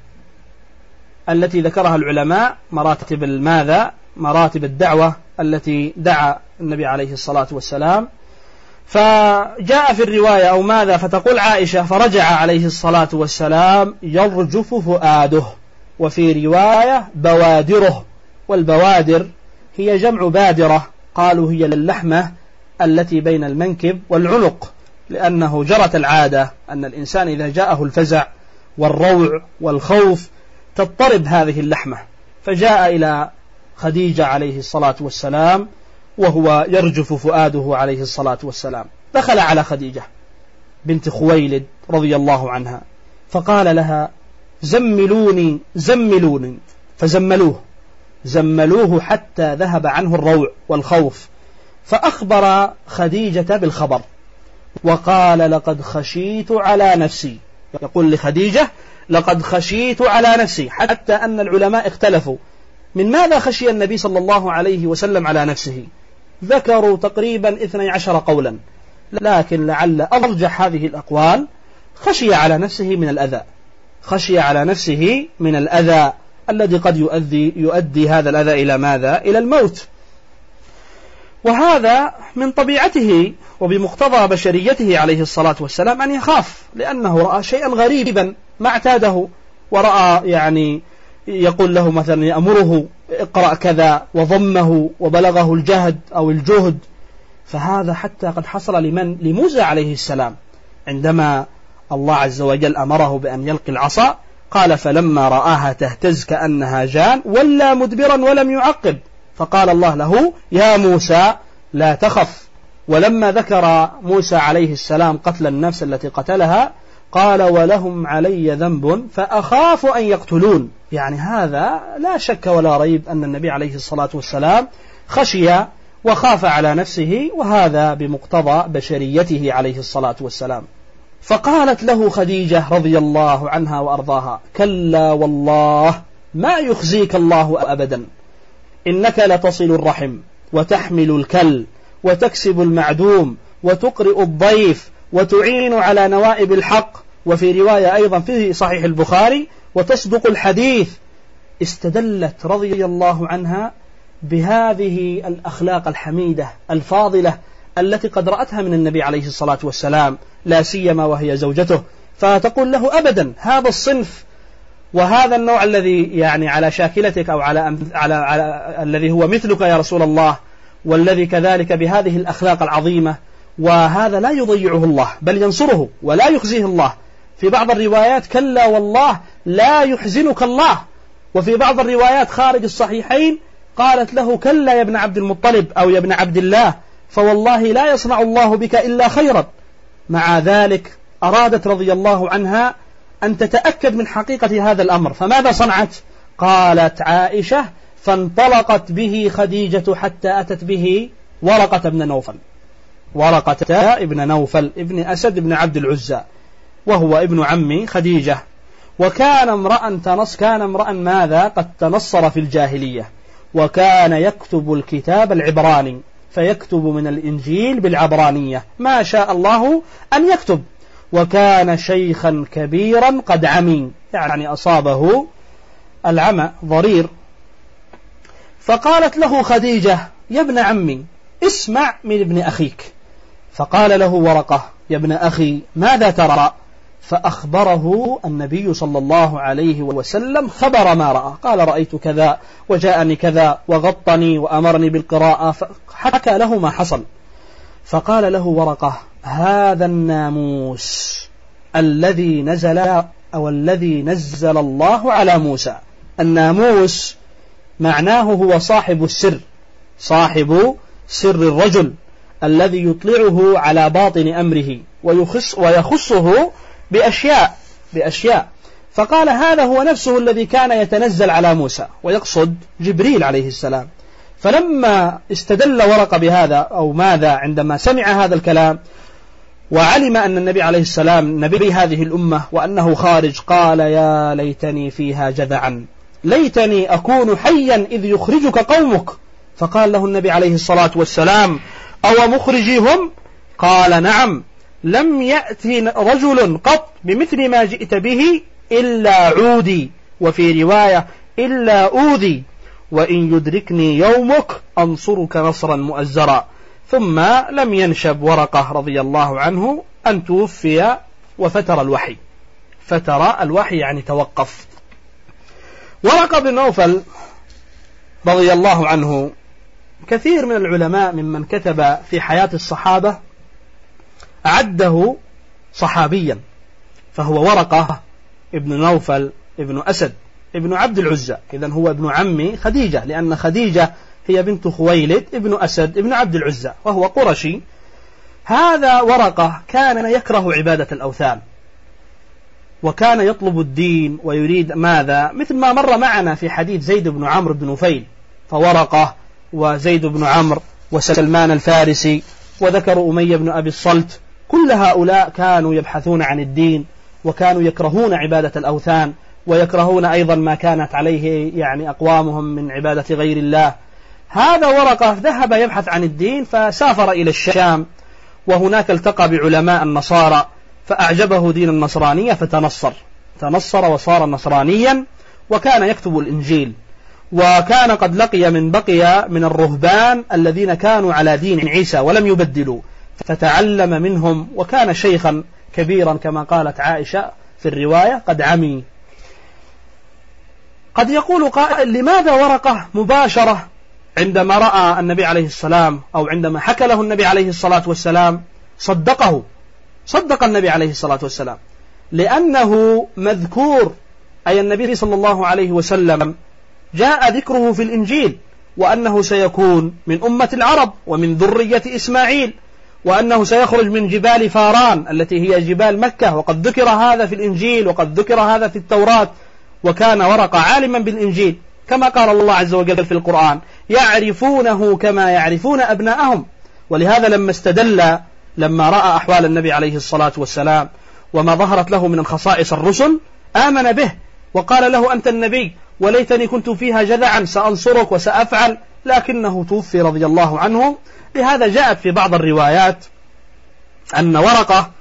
التي ذكرها العلماء، مراتب الماذا؟ مراتب الدعوة التي دعا النبي عليه الصلاة والسلام. فجاء في الرواية أو ماذا، فتقول عائشة: فرجع عليه الصلاة والسلام يرجف فؤاده، وفي رواية بوادره، والبوادر هي جمع بادرة، قالوا هي اللحمة التي بين المنكب والعنق، لأنه جرت العادة أن الإنسان إذا جاءه الفزع والروع والخوف تضطرب هذه اللحمة، فجاء إلى خديجة عليه الصلاة والسلام وهو يرجف فؤاده عليه الصلاة والسلام. دخل على خديجة بنت خويلد رضي الله عنها فقال لها: زملوني زملوني، زملوه حتى ذهب عنه الروع والخوف، فأخبر خديجة بالخبر وقال: لقد خشيت على نفسي. يقول لخديجة: لقد خشيت على نفسي، حتى أن العلماء اختلفوا من ماذا خشي النبي صلى الله عليه وسلم على نفسه، ذكروا تقريبا 12 قولا، لكن لعل أرجح هذه الأقوال خشي على نفسه من الأذى، خشي على نفسه من الأذى الذي قد يؤدي هذا الأذى إلى ماذا؟ إلى الموت. وهذا من طبيعته وبمقتضى بشريته عليه الصلاة والسلام أن يخاف، لأنه رأى شيئا غريبا ما اعتاده، ورأى يعني يقول له مثلا يأمره اقرأ كذا وضمه وبلغه الجهد أو الجهد. فهذا حتى قد حصل لموسى عليه السلام عندما الله عز وجل أمره بأن يلقي العصا، قال: فلما رآها تهتز كأنها جان ولا مدبرا ولم يعقب، فقال الله له: يا موسى لا تخف. ولما ذكر موسى عليه السلام قتل النفس التي قتلها قال: ولهم علي ذنب فأخاف أن يقتلون. يعني هذا لا شك ولا ريب أن النبي عليه الصلاة والسلام خشي وخاف على نفسه، وهذا بمقتضى بشريته عليه الصلاة والسلام. فقالت له خديجة رضي الله عنها وأرضاها: كلا والله ما يخزيك الله أبدا، إنك لتصل الرحم وتحمل الكل وتكسب المعدوم وتقرئ الضيف وتعين على نوائب الحق، وفي رواية أيضا في صحيح البخاري: وتصدق الحديث. استدلت رضي الله عنها بهذه الأخلاق الحميدة الفاضلة التي قد رأتها من النبي عليه الصلاة والسلام، لا سيما وهي زوجته، فتقول له: أبدا هذا الصنف وهذا النوع الذي يعني على شاكلتك أو على الذي هو مثلك يا رسول الله، والذي كذلك بهذه الأخلاق العظيمة، وهذا لا يضيعه الله بل ينصره ولا يخزيه الله. في بعض الروايات: كلا والله لا يحزنك الله. وفي بعض الروايات خارج الصحيحين قالت له: كلا يا ابن عبد المطلب أو يا ابن عبد الله، فوالله لا يصنع الله بك إلا خيرا. مع ذلك أرادت رضي الله عنها أن تتأكد من حقيقة هذا الأمر، فماذا صنعت؟ قالت عائشة: فانطلقت به خديجة حتى أتت به ورقة ابن نوفل ابن أسد ابن عبد العزى، وهو ابن عم خديجة، وكان امرأ ماذا؟ قد تنصر في الجاهلية، وكان يكتب الكتاب العبراني، فيكتب من الإنجيل بالعبرانية ما شاء الله أن يكتب، وكان شيخا كبيرا قد عمي، يعني أصابه العمى ضرير. فقالت له خديجة: يا ابن عمي اسمع من ابن أخيك. فقال له ورقة: يا ابن أخي ماذا ترى؟ فأخبره النبي صلى الله عليه وسلم خبر ما رأى، قال: رأيت كذا وجاءني كذا وغطني وأمرني بالقراءة، فحكى له ما حصل. فقال له ورقة: هذا الناموس الذي نزل الله على موسى. الناموس معناه هو صاحب السر، صاحب سر الرجل الذي يطلعه على باطن أمره ويخصه بأشياء. فقال: هذا هو نفسه الذي كان يتنزل على موسى، ويقصد جبريل عليه السلام. فلما استدل ورقة بهذا أو ماذا عندما سمع هذا الكلام وعلم أن النبي عليه السلام نبي هذه الأمة وأنه خارج، قال: يا ليتني فيها جذعا، ليتني أكون حيا إذ يخرجك قومك. فقال له النبي عليه الصلاة والسلام: أو مخرجيهم؟ قال: نعم، لم يأتي رجل قط بمثل ما جئت به إلا عودي، وفي رواية إلا أوذي، وإن يدركني يومك أنصرك نصرا مؤزرا. ثم لم ينشب ورقة رضي الله عنه أن توفي وفتر الوحي. فتر الوحي يعني توقف. ورقة بن نوفل رضي الله عنه كثير من العلماء ممن كتب في حياة الصحابة عده صحابيا، فهو ورقة ابن نوفل ابن أسد ابن عبد العزى، إذن هو ابن عم خديجة، لأن خديجة هي بنت خويلد ابن أسد ابن عبد العزى، وهو قرشي. هذا ورقة كان يكره عبادة الأوثان، وكان يطلب الدين ويريد ماذا؟ مثل ما مر معنا في حديث زيد بن عمرو بن نفيل، فورقة وزيد بن عمرو وسلمان الفارسي وذكر أمية بن أبي الصلت، كل هؤلاء كانوا يبحثون عن الدين، وكانوا يكرهون عبادة الأوثان، ويكرهون أيضا ما كانت عليه يعني أقوامهم من عبادة غير الله. هذا ورقة ذهب يبحث عن الدين، فسافر إلى الشام، وهناك التقى بعلماء النصارى، فأعجبه دين النصرانية فتنصر وصار نصرانيا، وكان يكتب الإنجيل، وكان قد لقي من بقي من الرهبان الذين كانوا على دين عيسى ولم يبدلوا، فتعلم منهم، وكان شيخا كبيرا كما قالت عائشة في الرواية قد عمي. قد يقول قائل: لماذا ورقة مباشرة عندما رأى النبي عليه السلام أو عندما حكى له النبي عليه الصلاة والسلام صدق النبي عليه الصلاة والسلام؟ لأنه مذكور، أي النبي صلى الله عليه وسلم جاء ذكره في الإنجيل، وأنه سيكون من أمة العرب ومن ذرية إسماعيل، وأنه سيخرج من جبال فاران التي هي جبال مكة، وقد ذكر هذا في الإنجيل وقد ذكر هذا في التوراة. وكان ورقة عالما بالإنجيل، كما قال الله عز وجل في القرآن: يعرفونه كما يعرفون أبناءهم. ولهذا لما استدل، لما رأى أحوال النبي عليه الصلاة والسلام وما ظهرت له من الخصائص الرسل، آمن به وقال له: أنت النبي، وليتني كنت فيها جذعا، سأنصرك وسأفعل، لكنه توفي رضي الله عنه. لهذا جاءت في بعض الروايات أن ورقة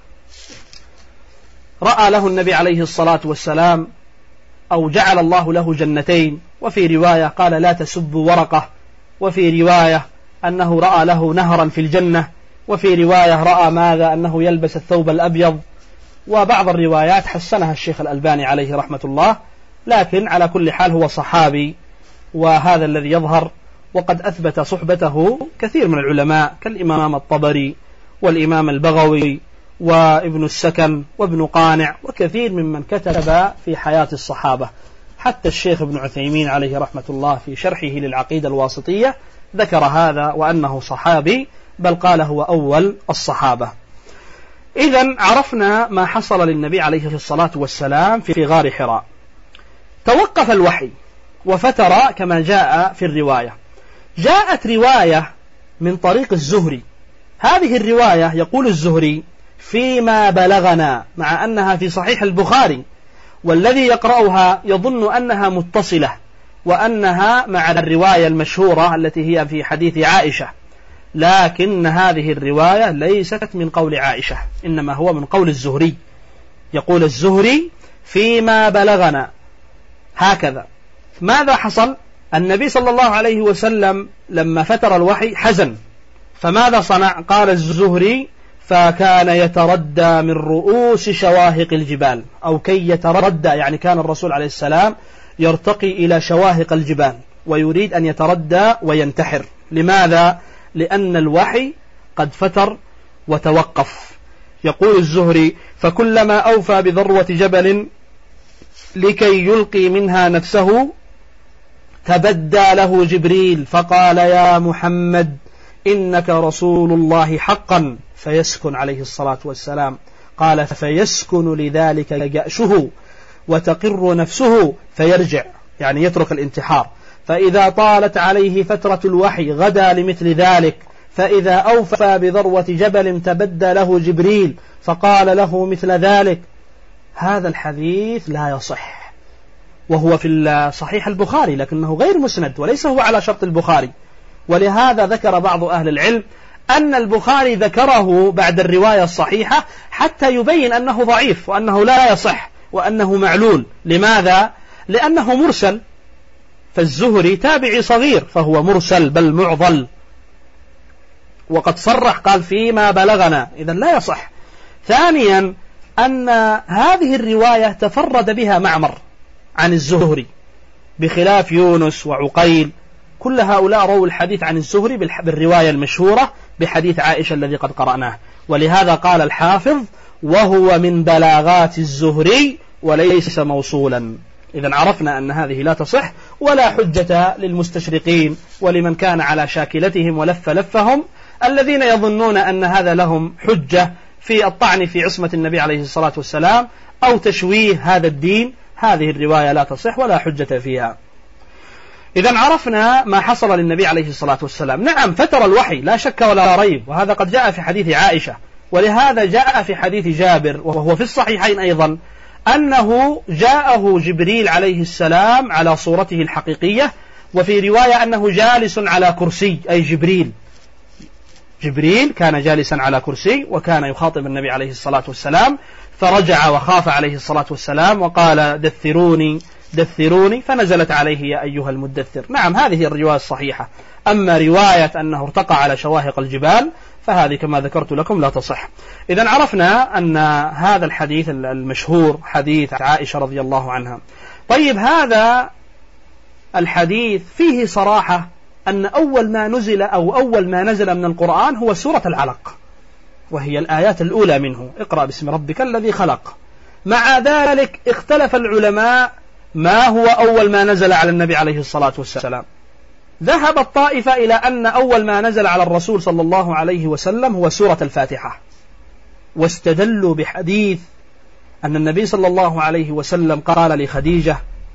رأى له النبي عليه الصلاة والسلام، أو جعل الله له جنتين، وفي رواية قال: لا تسبوا ورقة، وفي رواية أنه رأى له نهرا في الجنة، وفي رواية رأى ماذا؟ أنه يلبس الثوب الأبيض. وبعض الروايات حسنها الشيخ الألباني عليه رحمة الله، لكن على كل حال هو صحابي، وهذا الذي يظهر. وقد أثبت صحبته كثير من العلماء كالإمام الطبري والإمام البغوي وابن السكن وابن قانع، وكثير ممن كتب في حياة الصحابة. حتى الشيخ ابن عثيمين عليه رحمة الله في شرحه للعقيدة الواسطية ذكر هذا، وأنه صحابي، بل قال هو أول الصحابة. إذن عرفنا ما حصل للنبي عليه الصلاة والسلام في غار حراء. توقف الوحي وفتر كما جاء في الرواية. جاءت رواية من طريق الزهري، هذه الرواية يقول الزهري: فيما بلغنا، مع أنها في صحيح البخاري، والذي يقرأها يظن أنها متصلة، وأنها مع الرواية المشهورة التي هي في حديث عائشة، لكن هذه الرواية ليست من قول عائشة، إنما هو من قول الزهري. يقول الزهري: فيما بلغنا هكذا. ماذا حصل؟ النبي صلى الله عليه وسلم لما فتر الوحي حزن، فماذا صنع؟ قال الزهري: فكان يتردى من رؤوس شواهق الجبال، أو كي يتردى، يعني كان الرسول عليه السلام يرتقي إلى شواهق الجبال ويريد أن يتردى وينتحر. لماذا؟ لأن الوحي قد فتر وتوقف. يقول الزهري: فكلما أوفى بذروة جبل لكي يلقي منها نفسه تبدى له جبريل فقال: يا محمد إنك رسول الله حقا، فيسكن عليه الصلاة والسلام. قال: فيسكن لذلك جأشه وتقر نفسه فيرجع، يعني يترك الانتحار. فإذا طالت عليه فترة الوحي غدا لمثل ذلك، فإذا أوفى بذروة جبل تبدى له جبريل فقال له مثل ذلك. هذا الحديث لا يصح، وهو في صحيح البخاري لكنه غير مسند وليس هو على شرط البخاري. ولهذا ذكر بعض أهل العلم أن البخاري ذكره بعد الرواية الصحيحة حتى يبين أنه ضعيف وأنه لا يصح وأنه معلول. لماذا؟ لأنه مرسل، فالزهري تابعي صغير فهو مرسل بل معضل، وقد صرح قال فيما بلغنا، إذن لا يصح. ثانيا أن هذه الرواية تفرد بها معمر عن الزهري بخلاف يونس وعقيل، كل هؤلاء رووا الحديث عن الزهري بالرواية المشهورة بحديث عائشة الذي قد قرأناه. ولهذا قال الحافظ وهو من بلاغات الزهري وليس موصولا. إذن عرفنا أن هذه لا تصح ولا حجة للمستشرقين ولمن كان على شاكلتهم ولف لفهم الذين يظنون أن هذا لهم حجة في الطعن في عصمة النبي عليه الصلاة والسلام أو تشويه هذا الدين. هذه الرواية لا تصح ولا حجة فيها. إذن عرفنا ما حصل للنبي عليه الصلاة والسلام. نعم فتر الوحي لا شك ولا ريب، وهذا قد جاء في حديث عائشة، ولهذا جاء في حديث جابر وهو في الصحيحين أيضا أنه جاءه جبريل عليه السلام على صورته الحقيقية، وفي رواية أنه جالس على كرسي، أي جبريل كان جالسا على كرسي وكان يخاطب النبي عليه الصلاة والسلام، فرجع وخاف عليه الصلاة والسلام وقال دثروني فنزلت عليه يا أيها المدثر. نعم هذه الرواية الصحيحة. أما رواية أنه ارتقى على شواهق الجبال فهذه كما ذكرت لكم لا تصح. إذن عرفنا أن هذا الحديث المشهور حديث عائشة رضي الله عنها. طيب هذا الحديث فيه صراحة أن أول ما نزل من القرآن هو سورة العلق، وهي الآيات الأولى منه، اقرأ باسم ربك الذي خلق. مع ذلك اختلف العلماء ما هو أول ما نزل على النبي عليه الصلاة والسلام. ذهب الطائفة إلى أن أول ما نزل على الرسول صلى الله عليه وسلم هو سورة الفاتحة، واستدلوا بحديث أن النبي صلى الله عليه وسلم قال لخديجة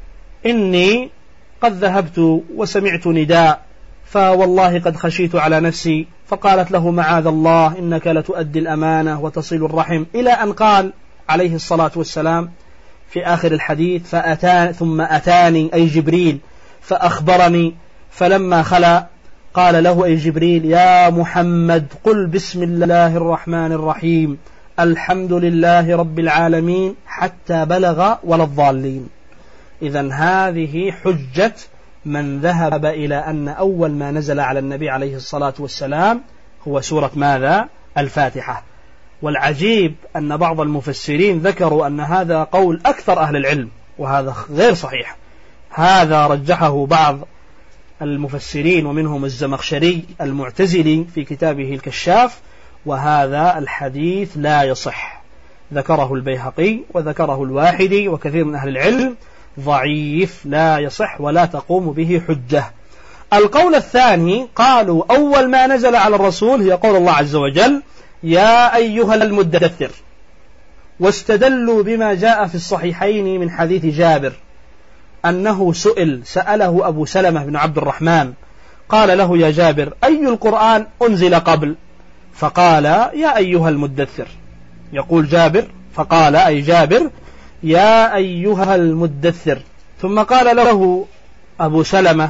إني قد ذهبت وسمعت نداء فوالله قد خشيت على نفسي، فقالت له معاذ الله إنك لتؤدي الأمانة وتصل الرحم، إلى أن قال عليه الصلاة والسلام في آخر الحديث ثم أتاني أي جبريل فأخبرني، فلما خلا قال له أي جبريل يا محمد قل بسم الله الرحمن الرحيم الحمد لله رب العالمين حتى بلغ ولا الضالين. إذن هذه حجة من ذهب إلى أن أول ما نزل على النبي عليه الصلاة والسلام هو سورة ماذا؟ الفاتحة. والعجيب أن بعض المفسرين ذكروا أن هذا قول أكثر أهل العلم، وهذا غير صحيح. هذا رجحه بعض المفسرين ومنهم الزمخشري المعتزلي في كتابه الكشاف، وهذا الحديث لا يصح. ذكره البيهقي وذكره الواحدي وكثير من أهل العلم، ضعيف لا يصح ولا تقوم به حجة. القول الثاني قالوا أول ما نزل على الرسول هي قول الله عز وجل يا أيها المدثر، واستدلوا بما جاء في الصحيحين من حديث جابر أنه سأله أبو سلمة بن عبد الرحمن قال له يا جابر أي القرآن أنزل قبل؟ فقال يا أيها المدثر. يقول جابر فقال أي جابر يا أيها المدثر، ثم قال له أبو سلمة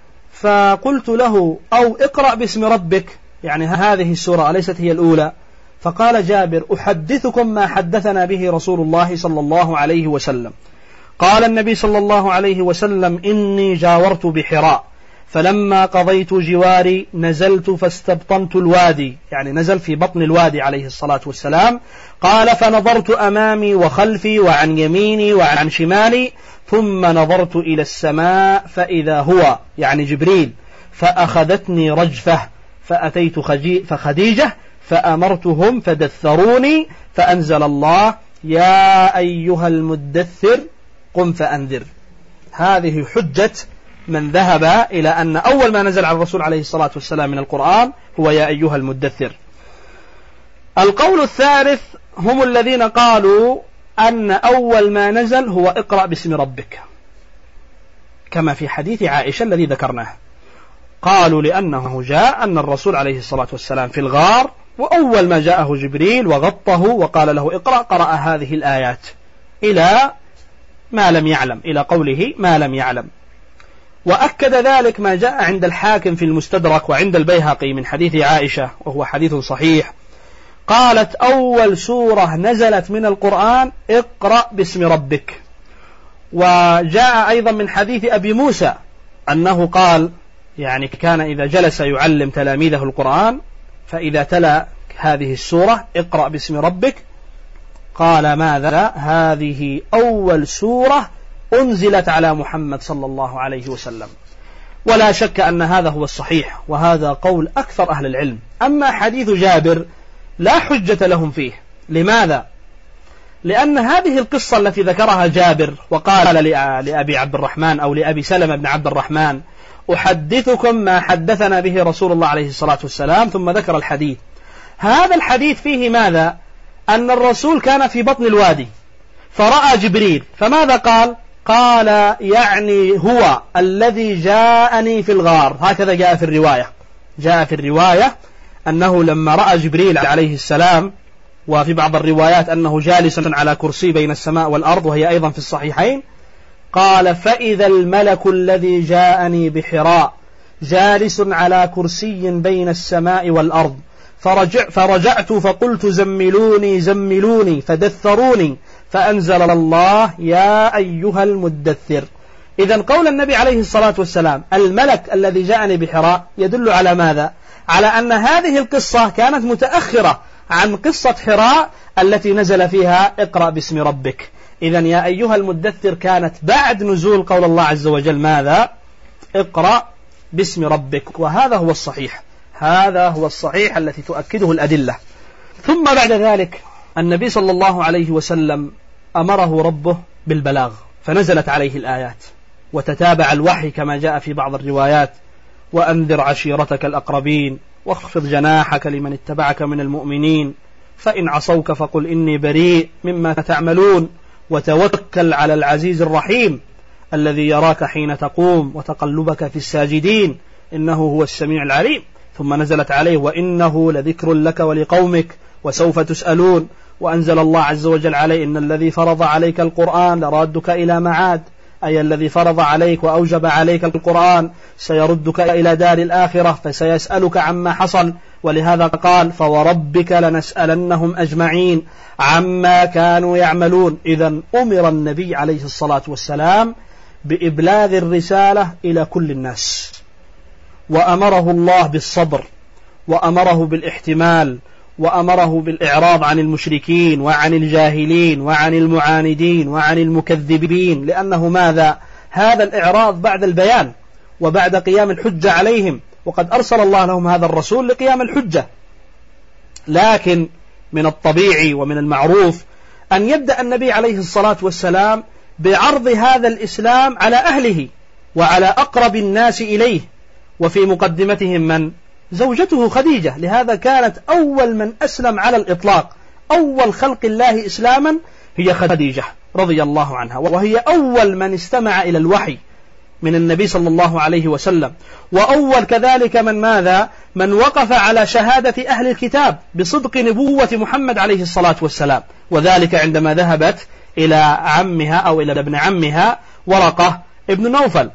فقلت له أو اقرأ باسم ربك، يعني هذه السورة أليست هي الأولى؟ فقال جابر أحدثكم ما حدثنا به رسول الله صلى الله عليه وسلم. قال النبي صلى الله عليه وسلم إني جاورت بحراء فلما قضيت جواري نزلت فاستبطنت الوادي، يعني نزل في بطن الوادي عليه الصلاة والسلام. قال فنظرت أمامي وخلفي وعن يميني وعن شمالي ثم نظرت إلى السماء فإذا هو يعني جبريل، فأخذتني رجفة فأتيت خديجة فأمرتهم فدثروني فأنزل الله يا أيها المدثر قم فأنذر. هذه حجة من ذهب إلى أن أول ما نزل على الرسول عليه الصلاة والسلام من القرآن هو يا أيها المدثر. القول الثالث هم الذين قالوا أن أول ما نزل هو اقرأ باسم ربك، كما في حديث عائشة الذي ذكرناه. قالوا لأنه جاء أن الرسول عليه الصلاة والسلام في الغار، وأول ما جاءه جبريل وغطه وقال له اقرأ قرأ هذه الآيات إلى ما لم يعلم، إلى قوله ما لم يعلم. وأكد ذلك ما جاء عند الحاكم في المستدرك وعند البيهقي من حديث عائشة، وهو حديث صحيح، قالت: أول سورة نزلت من القرآن اقرأ باسم ربك. وجاء أيضا من حديث أبي موسى أنه قال، يعني كان إذا جلس يعلم تلاميذه القرآن فإذا تلا هذه السورة اقرأ باسم ربك قال: ماذا؟ هذه أول سورة أنزلت على محمد صلى الله عليه وسلم. ولا شك أن هذا هو الصحيح، وهذا قول أكثر أهل العلم. أما حديث جابر لا حجة لهم فيه. لماذا؟ لأن هذه القصة التي ذكرها جابر وقال لأبي عبد الرحمن أو لأبي سلمة بن عبد الرحمن: أحدثكم ما حدثنا به رسول الله عليه الصلاة والسلام، ثم ذكر الحديث. هذا الحديث فيه ماذا؟ أن الرسول كان في بطن الوادي فرأى جبريل، فماذا قال؟ قال: يعني هو الذي جاءني في الغار. هكذا جاء في الرواية، جاء في الرواية أنه لما رأى جبريل عليه السلام، وفي بعض الروايات أنه جالس على كرسي بين السماء والأرض، وهي أيضا في الصحيحين، قال: فإذا الملك الذي جاءني بحراء جالس على كرسي بين السماء والأرض، فرجعت فقلت: زملوني زملوني، فدثروني، فأنزل الله: يا أيها المدثر. إذن قول النبي عليه الصلاة والسلام الملك الذي جاءني بحراء يدل على ماذا؟ على أن هذه القصة كانت متأخرة عن قصة حراء التي نزل فيها اقرأ باسم ربك. إذن يا أيها المدثر كانت بعد نزول قول الله عز وجل ماذا؟ اقرأ باسم ربك. وهذا هو الصحيح، هذا هو الصحيح التي تؤكده الأدلة. ثم بعد ذلك النبي صلى الله عليه وسلم أمره ربه بالبلاغ، فنزلت عليه الآيات وتتابع الوحي كما جاء في بعض الروايات: وأنذر عشيرتك الأقربين، واخفض جناحك لمن اتبعك من المؤمنين، فإن عصوك فقل إني بريء مما تعملون، وتوكل على العزيز الرحيم الذي يراك حين تقوم وتقلبك في الساجدين إنه هو السميع العليم. ثم نزلت عليه: وإنه لذكر لك ولقومك وسوف تسألون. وأنزل الله عز وجل عليه: إن الذي فرض عليك القرآن لرادك إلى معاد، أي الذي فرض عليك وأوجب عليك القرآن سيردك إلى دار الآخرة فسيسألك عما حصل. ولهذا قال: فوربك لنسألنهم أجمعين عما كانوا يعملون. إذن أمر النبي عليه الصلاة والسلام بإبلاغ الرسالة إلى كل الناس، وأمره الله بالصبر، وأمره بالاحتمال، وأمره بالإعراض عن المشركين وعن الجاهلين وعن المعاندين وعن المكذبين. لأنه ماذا؟ هذا الإعراض بعد البيان وبعد قيام الحجة عليهم، وقد أرسل الله لهم هذا الرسول لقيام الحجة. لكن من الطبيعي ومن المعروف أن يبدأ النبي عليه الصلاة والسلام بعرض هذا الإسلام على أهله وعلى أقرب الناس إليه، وفي مقدمتهم من؟ زوجته خديجة. لهذا كانت أول من أسلم على الإطلاق، أول خلق الله إسلاما هي خديجة رضي الله عنها، وهي أول من استمع إلى الوحي من النبي صلى الله عليه وسلم، وأول كذلك من ماذا؟ من وقف على شهادة أهل الكتاب بصدق نبوة محمد عليه الصلاة والسلام، وذلك عندما ذهبت إلى عمها أو إلى ابن عمها ورقة ابن نوفل.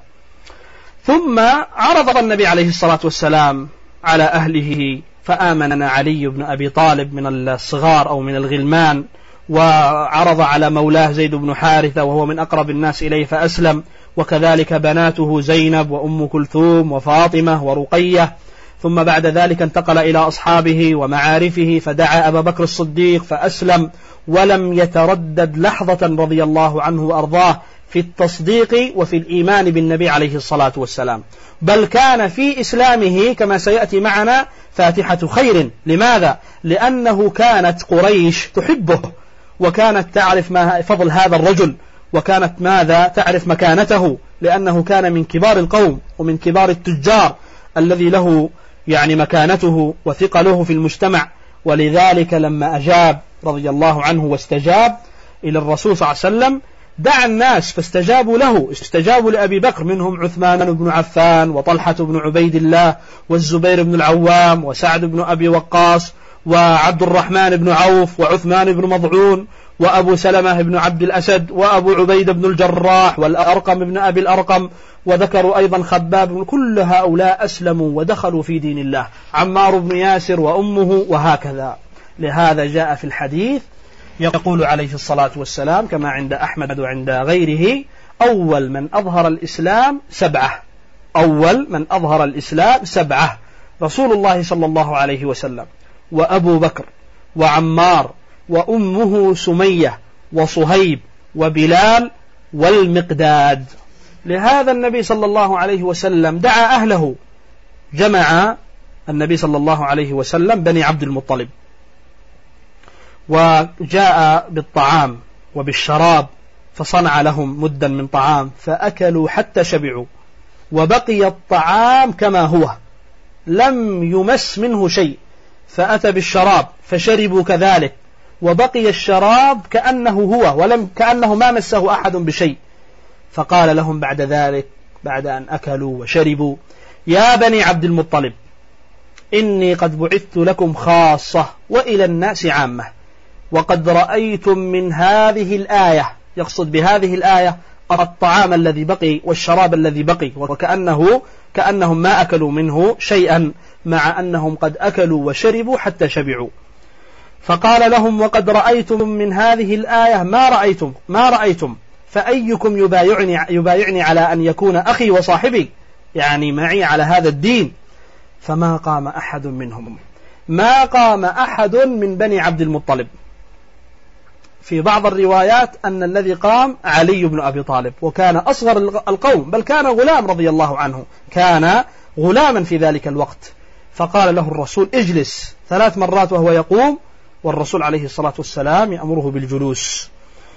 ثم عرض النبي عليه الصلاة والسلام على أهله، فآمن علي بن أبي طالب من الصغار أو من الغلمان، وعرض على مولاه زيد بن حارثة وهو من أقرب الناس إليه فأسلم، وكذلك بناته زينب وأم كلثوم وفاطمة ورقية. ثم بعد ذلك انتقل إلى أصحابه ومعارفه فدعا أبا بكر الصديق فأسلم، ولم يتردد لحظة رضي الله عنه وأرضاه في التصديق وفي الإيمان بالنبي عليه الصلاة والسلام، بل كان في إسلامه كما سيأتي معنا فاتحة خير. لماذا؟ لأنه كانت قريش تحبه، وكانت تعرف ما فضل هذا الرجل، وكانت ماذا؟ تعرف مكانته، لأنه كان من كبار القوم ومن كبار التجار الذي له يعني مكانته وثقله في المجتمع. ولذلك لما أجاب رضي الله عنه واستجاب إلى الرسول صلى الله عليه وسلم دعا الناس فاستجابوا له، استجابوا لأبي بكر، منهم عثمان بن عفان وطلحة بن عبيد الله والزبير بن العوام وسعد بن أبي وقاص وعبد الرحمن بن عوف وعثمان بن مضعون وأبو سلمة بن عبد الأسد وأبو عبيد بن الجراح والأرقم بن أبي الأرقم، وذكروا أيضا خباب، كل هؤلاء أسلموا ودخلوا في دين الله، عمار بن ياسر وأمه وهكذا. لهذا جاء في الحديث يقول عليه الصلاة والسلام كما عند أحمد وعند غيره: أول من أظهر الإسلام 7. أول من أظهر الإسلام 7: رسول الله صلى الله عليه وسلم، وأبو بكر، وعمار، وأمه سمية، وصهيب، وبلال، والمقداد. لهذا النبي صلى الله عليه وسلم دعا أهله، جمع النبي صلى الله عليه وسلم بني عبد المطلب، وجاء بالطعام وبالشراب، فصنع لهم مدا من طعام فأكلوا حتى شبعوا، وبقي الطعام كما هو لم يمس منه شيء، فأتى بالشراب فشربوا كذلك، وبقي الشراب كأنه هو كأنه ما مسه أحد بشيء. فقال لهم بعد ذلك بعد أن أكلوا وشربوا: يا بني عبد المطلب، إني قد بعثت لكم خاصة وإلى الناس عامة، وقد رأيتم من هذه الآية، يقصد بهذه الآية الطعام الذي بقي والشراب الذي بقي، كأنهم ما أكلوا منه شيئا، مع أنهم قد أكلوا وشربوا حتى شبعوا. فقال لهم: وقد رأيتم من هذه الآية ما رأيتم، فأيكم يبايعني على أن يكون أخي وصاحبي، يعني معي على هذا الدين؟ فما قام أحد منهم، ما قام أحد من بني عبد المطلب. في بعض الروايات أن الذي قام علي بن أبي طالب، وكان أصغر القوم، بل كان غلام رضي الله عنه، كان غلاما في ذلك الوقت. فقال له الرسول: اجلس 3 مرات وهو يقوم، والرسول عليه الصلاة والسلام يأمره بالجلوس.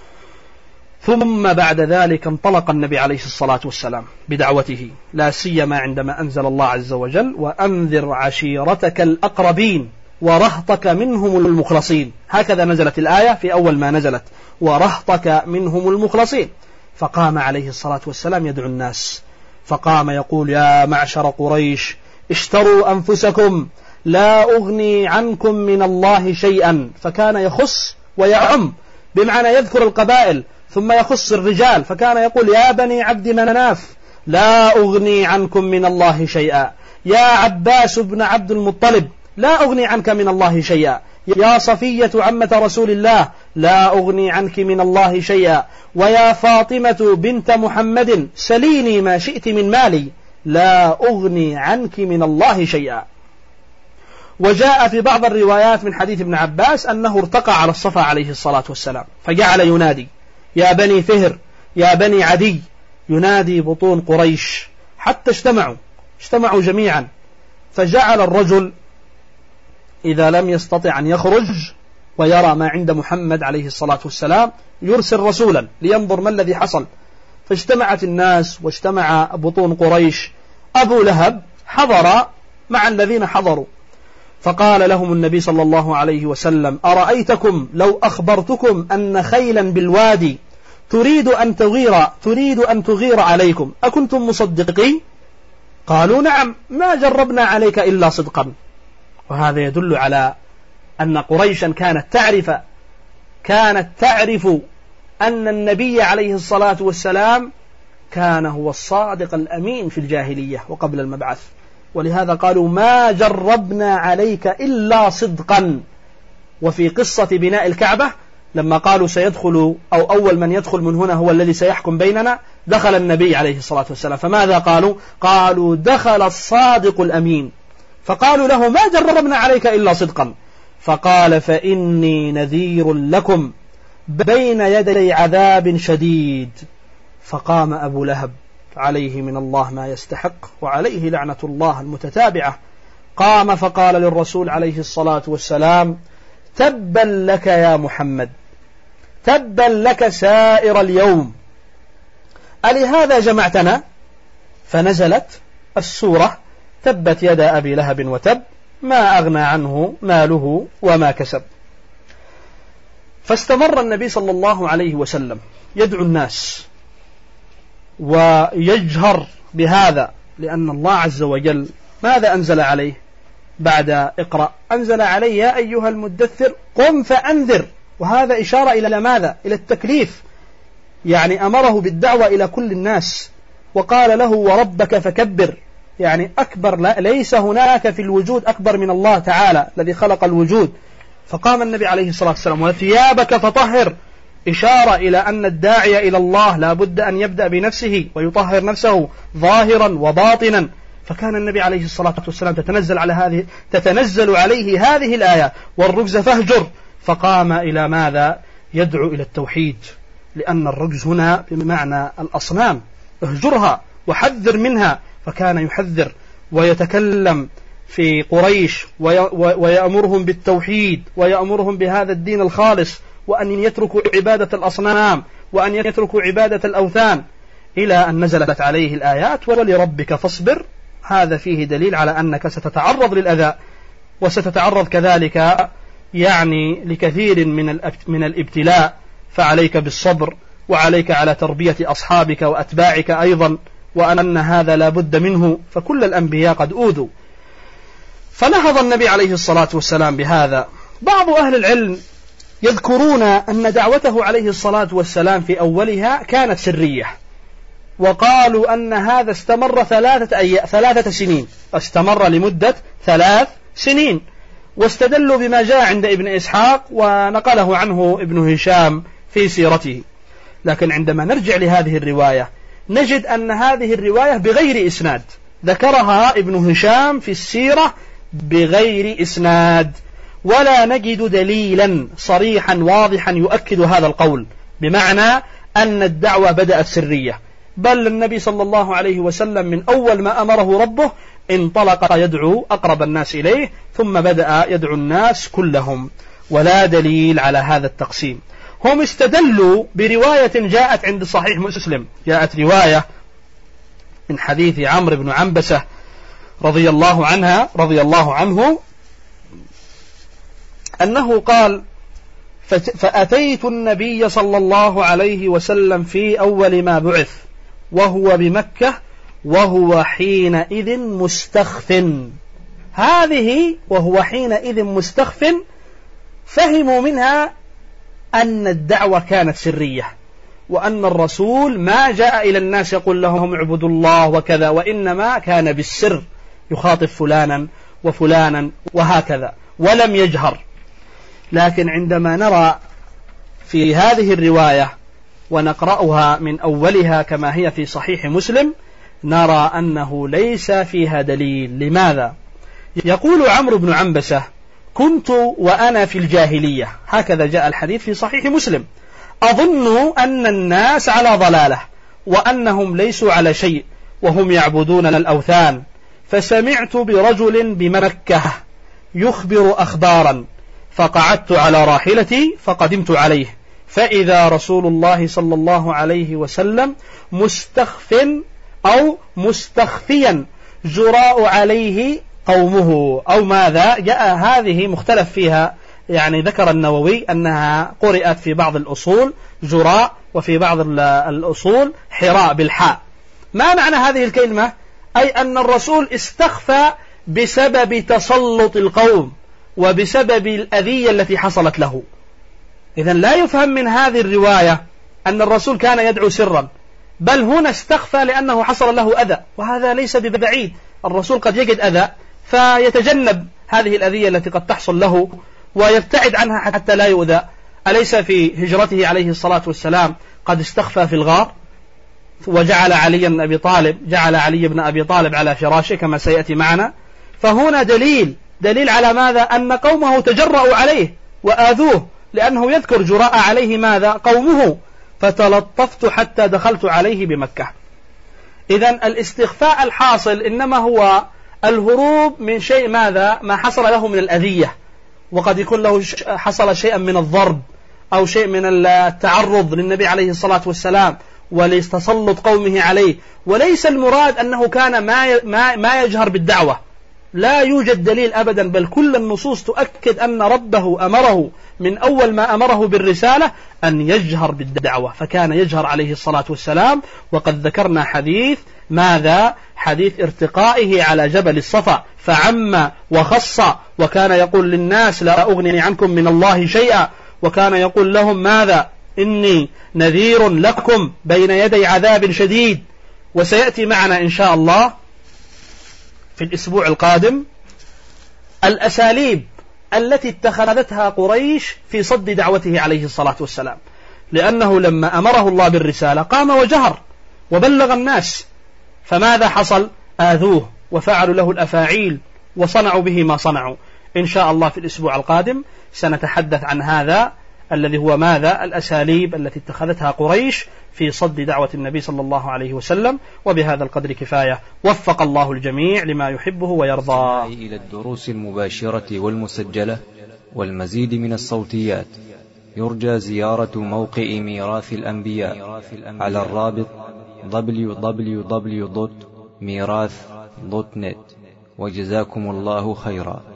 ثم بعد ذلك انطلق النبي عليه الصلاة والسلام بدعوته، لا سيما عندما أنزل الله عز وجل: وأنذر عشيرتك الأقربين ورهطك منهم المخلصين. هكذا نزلت الآية في أول ما نزلت: ورهطك منهم المخلصين. فقام عليه الصلاة والسلام يدعو الناس، فقام يقول: يا معشر قريش، اشتروا أنفسكم، لا أغني عنكم من الله شيئا. فكان يخص ويعم، بمعنى يذكر القبائل ثم يخص الرجال، فكان يقول: يا بني عبد مناف، لا أغني عنكم من الله شيئا. يا عباس بن عبد المطلب، لا أغني عنك من الله شيئا. يا صفية عمة رسول الله، لا أغني عنك من الله شيئا. ويا فاطمة بنت محمد، سليني ما شئت من مالي، لا أغني عنك من الله شيئا. وجاء في بعض الروايات من حديث ابن عباس أنه ارتقى على الصفا عليه الصلاة والسلام، فجعل ينادي: يا بني فهر، يا بني عدي، ينادي بطون قريش حتى اجتمعوا جميعا. فجعل الرجل إذا لم يستطع أن يخرج ويرى ما عند محمد عليه الصلاة والسلام يرسل رسولا لينظر ما الذي حصل. فاجتمعت الناس واجتمع بطون قريش. أبو لهب حضر مع الذين حضروا، فقال لهم النبي صلى الله عليه وسلم: أرأيتكم لو أخبرتكم أن خيلا بالوادي تريد أن تغير عليكم، أكنتم مصدقين؟ قالوا: نعم، ما جربنا عليك إلا صدقا. وهذا يدل على أن قريشا كانت تعرف أن النبي عليه الصلاة والسلام كان هو الصادق الأمين في الجاهلية وقبل المبعث، ولهذا قالوا: ما جربنا عليك إلا صدقا. وفي قصة بناء الكعبة لما قالوا سيدخل أو أول من يدخل من هنا هو الذي سيحكم بيننا، دخل النبي عليه الصلاة والسلام، فماذا قالوا دخل الصادق الأمين. فقالوا له: ما جربنا عليك إلا صدقا. فقال: فإني نذير لكم بين يدي عذاب شديد. فقام أبو لهب عليه من الله ما يستحق، وعليه لعنة الله المتتابعة، قام فقال للرسول عليه الصلاة والسلام: تبا لك يا محمد، تبا لك سائر اليوم، ألهذا جمعتنا؟ فنزلت السورة: تبت يدا أبي لهب وتب، ما أغنى عنه ماله وما كسب. فاستمر النبي صلى الله عليه وسلم يدعو الناس ويجهر بهذا، لأن الله عز وجل ماذا أنزل عليه بعد اقرأ؟ أنزل عليه: يا أيها المدثر قم فأنذر وهذا إشارة إلى ماذا؟ إلى التكليف، يعني أمره بالدعوة إلى كل الناس، وقال له وربك فكبر، يعني أكبر، لا ليس هناك في الوجود أكبر من الله تعالى الذي خلق الوجود. فقام النبي عليه الصلاة والسلام وثيابك فطهر، إشارة إلى أن الداعي إلى الله لا بد أن يبدأ بنفسه ويطهر نفسه ظاهرا وباطنا. فكان النبي عليه الصلاة والسلام تتنزل عليه هذه الآية والرجز فاهجر، فقام إلى ماذا؟ يدعو إلى التوحيد، لأن الرجز هنا بمعنى الأصنام، اهجرها وحذر منها. فكان يحذر ويتكلم في قريش ويأمرهم بالتوحيد ويأمرهم بهذا الدين الخالص، وأن يتركوا عبادة الأصنام وأن يتركوا عبادة الأوثان، إلى أن نزلت عليه الآيات ولربك فاصبر. هذا فيه دليل على أنك ستتعرض للأذى، وستتعرض كذلك يعني لكثير من الابتلاء، فعليك بالصبر، وعليك على تربية أصحابك وأتباعك أيضا، وأن هذا لا بد منه، فكل الأنبياء قد أوذوا. فنهض النبي عليه الصلاة والسلام بهذا. بعض أهل العلم يذكرون أن دعوته عليه الصلاة والسلام في أولها كانت سرية، وقالوا أن هذا استمر 3 سنين، استمر لمدة 3 سنين، واستدلوا بما جاء عند ابن إسحاق ونقله عنه ابن هشام في سيرته. لكن عندما نرجع لهذه الرواية نجد أن هذه الرواية بغير إسناد، ذكرها ابن هشام في السيرة بغير إسناد، ولا نجد دليلا صريحا واضحا يؤكد هذا القول، بمعنى أن الدعوة بدأت سرية، بل النبي صلى الله عليه وسلم من أول ما أمره ربه انطلق يدعو أقرب الناس إليه، ثم بدأ يدعو الناس كلهم، ولا دليل على هذا التقسيم. هم استدلوا برواية جاءت عند صحيح مسلم، جاءت رواية من حديث عمرو بن عنبسة رضي الله عنه أنه قال: فأتيت النبي صلى الله عليه وسلم في أول ما بعث وهو بمكة وهو حينئذ مستخف. هذه وهو حينئذ مستخف فهموا منها أن الدعوة كانت سرية، وأن الرسول ما جاء إلى الناس يقول لهم اعبدوا الله وكذا، وإنما كان بالسر يخاطب فلانا وفلانا وهكذا ولم يجهر. لكن عندما نرى في هذه الرواية ونقرأها من أولها كما هي في صحيح مسلم نرى أنه ليس فيها دليل. لماذا؟ يقول عمرو بن عنبسة: كنت وأنا في الجاهلية، هكذا جاء الحديث في صحيح مسلم، أظن أن الناس على ضلالة وأنهم ليسوا على شيء وهم يعبدون الأوثان، فسمعت برجل بمكة يخبر أخبارا، فقعدت على راحلتي فقدمت عليه، فإذا رسول الله صلى الله عليه وسلم مستخف أو مستخفيا جراء عليه قومه أو ماذا، جاء هذه مختلف فيها، يعني ذكر النووي أنها قرأت في بعض الأصول جراء وفي بعض الأصول حراء بالحاء. ما معنى هذه الكلمة؟ أي أن الرسول استخفى بسبب تسلط القوم وبسبب الأذية التي حصلت له. إذن لا يفهم من هذه الرواية أن الرسول كان يدعو سرا، بل هنا استخفى لأنه حصل له أذى، وهذا ليس ببعيد. الرسول قد يجد أذى فيتجنب هذه الأذية التي قد تحصل له ويبتعد عنها حتى لا يؤذى. أليس في هجرته عليه الصلاة والسلام قد استخفى في الغار وجعل علي بن أبي طالب على فراشه كما سيأتي معنا؟ فهنا دليل على ماذا؟ أن قومه تجرأوا عليه وآذوه، لأنه يذكر جراء عليه ماذا؟ قومه، فتلطفت حتى دخلت عليه بمكة. إذن الاستخفاء الحاصل إنما هو الهروب من شيء ماذا؟ ما حصل له من الأذية، وقد يكون له حصل شيئا من الضرب أو شيء من التعرض للنبي عليه الصلاة والسلام ولتسلط قومه عليه، وليس المراد أنه كان ما يجهر بالدعوة، لا يوجد دليل أبدا، بل كل النصوص تؤكد أن ربه أمره من أول ما أمره بالرسالة أن يجهر بالدعوة، فكان يجهر عليه الصلاة والسلام. وقد ذكرنا حديث ماذا؟ حديث ارتقائه على جبل الصفا، فعم وخص، وكان يقول للناس لا أغني عنكم من الله شيئا، وكان يقول لهم ماذا؟ إني نذير لكم بين يدي عذاب شديد. وسيأتي معنا إن شاء الله في الأسبوع القادم الأساليب التي اتخذتها قريش في صد دعوته عليه الصلاة والسلام، لأنه لما أمره الله بالرسالة قام وجهر وبلغ الناس، فماذا حصل؟ آذوه وفعلوا له الأفاعيل وصنعوا به ما صنعوا. إن شاء الله في الأسبوع القادم سنتحدث عن هذا الذي هو ماذا؟ الأساليب التي اتخذتها قريش في صد دعوة النبي صلى الله عليه وسلم. وبهذا القدر كفاية، وفق الله الجميع لما يحبه ويرضاه. إلى الدروس المباشرة والمسجلة والمزيد من الصوتيات يرجى زيارة موقع ميراث الأنبياء على الرابط www.mirath.net. وجزاكم الله خيرا.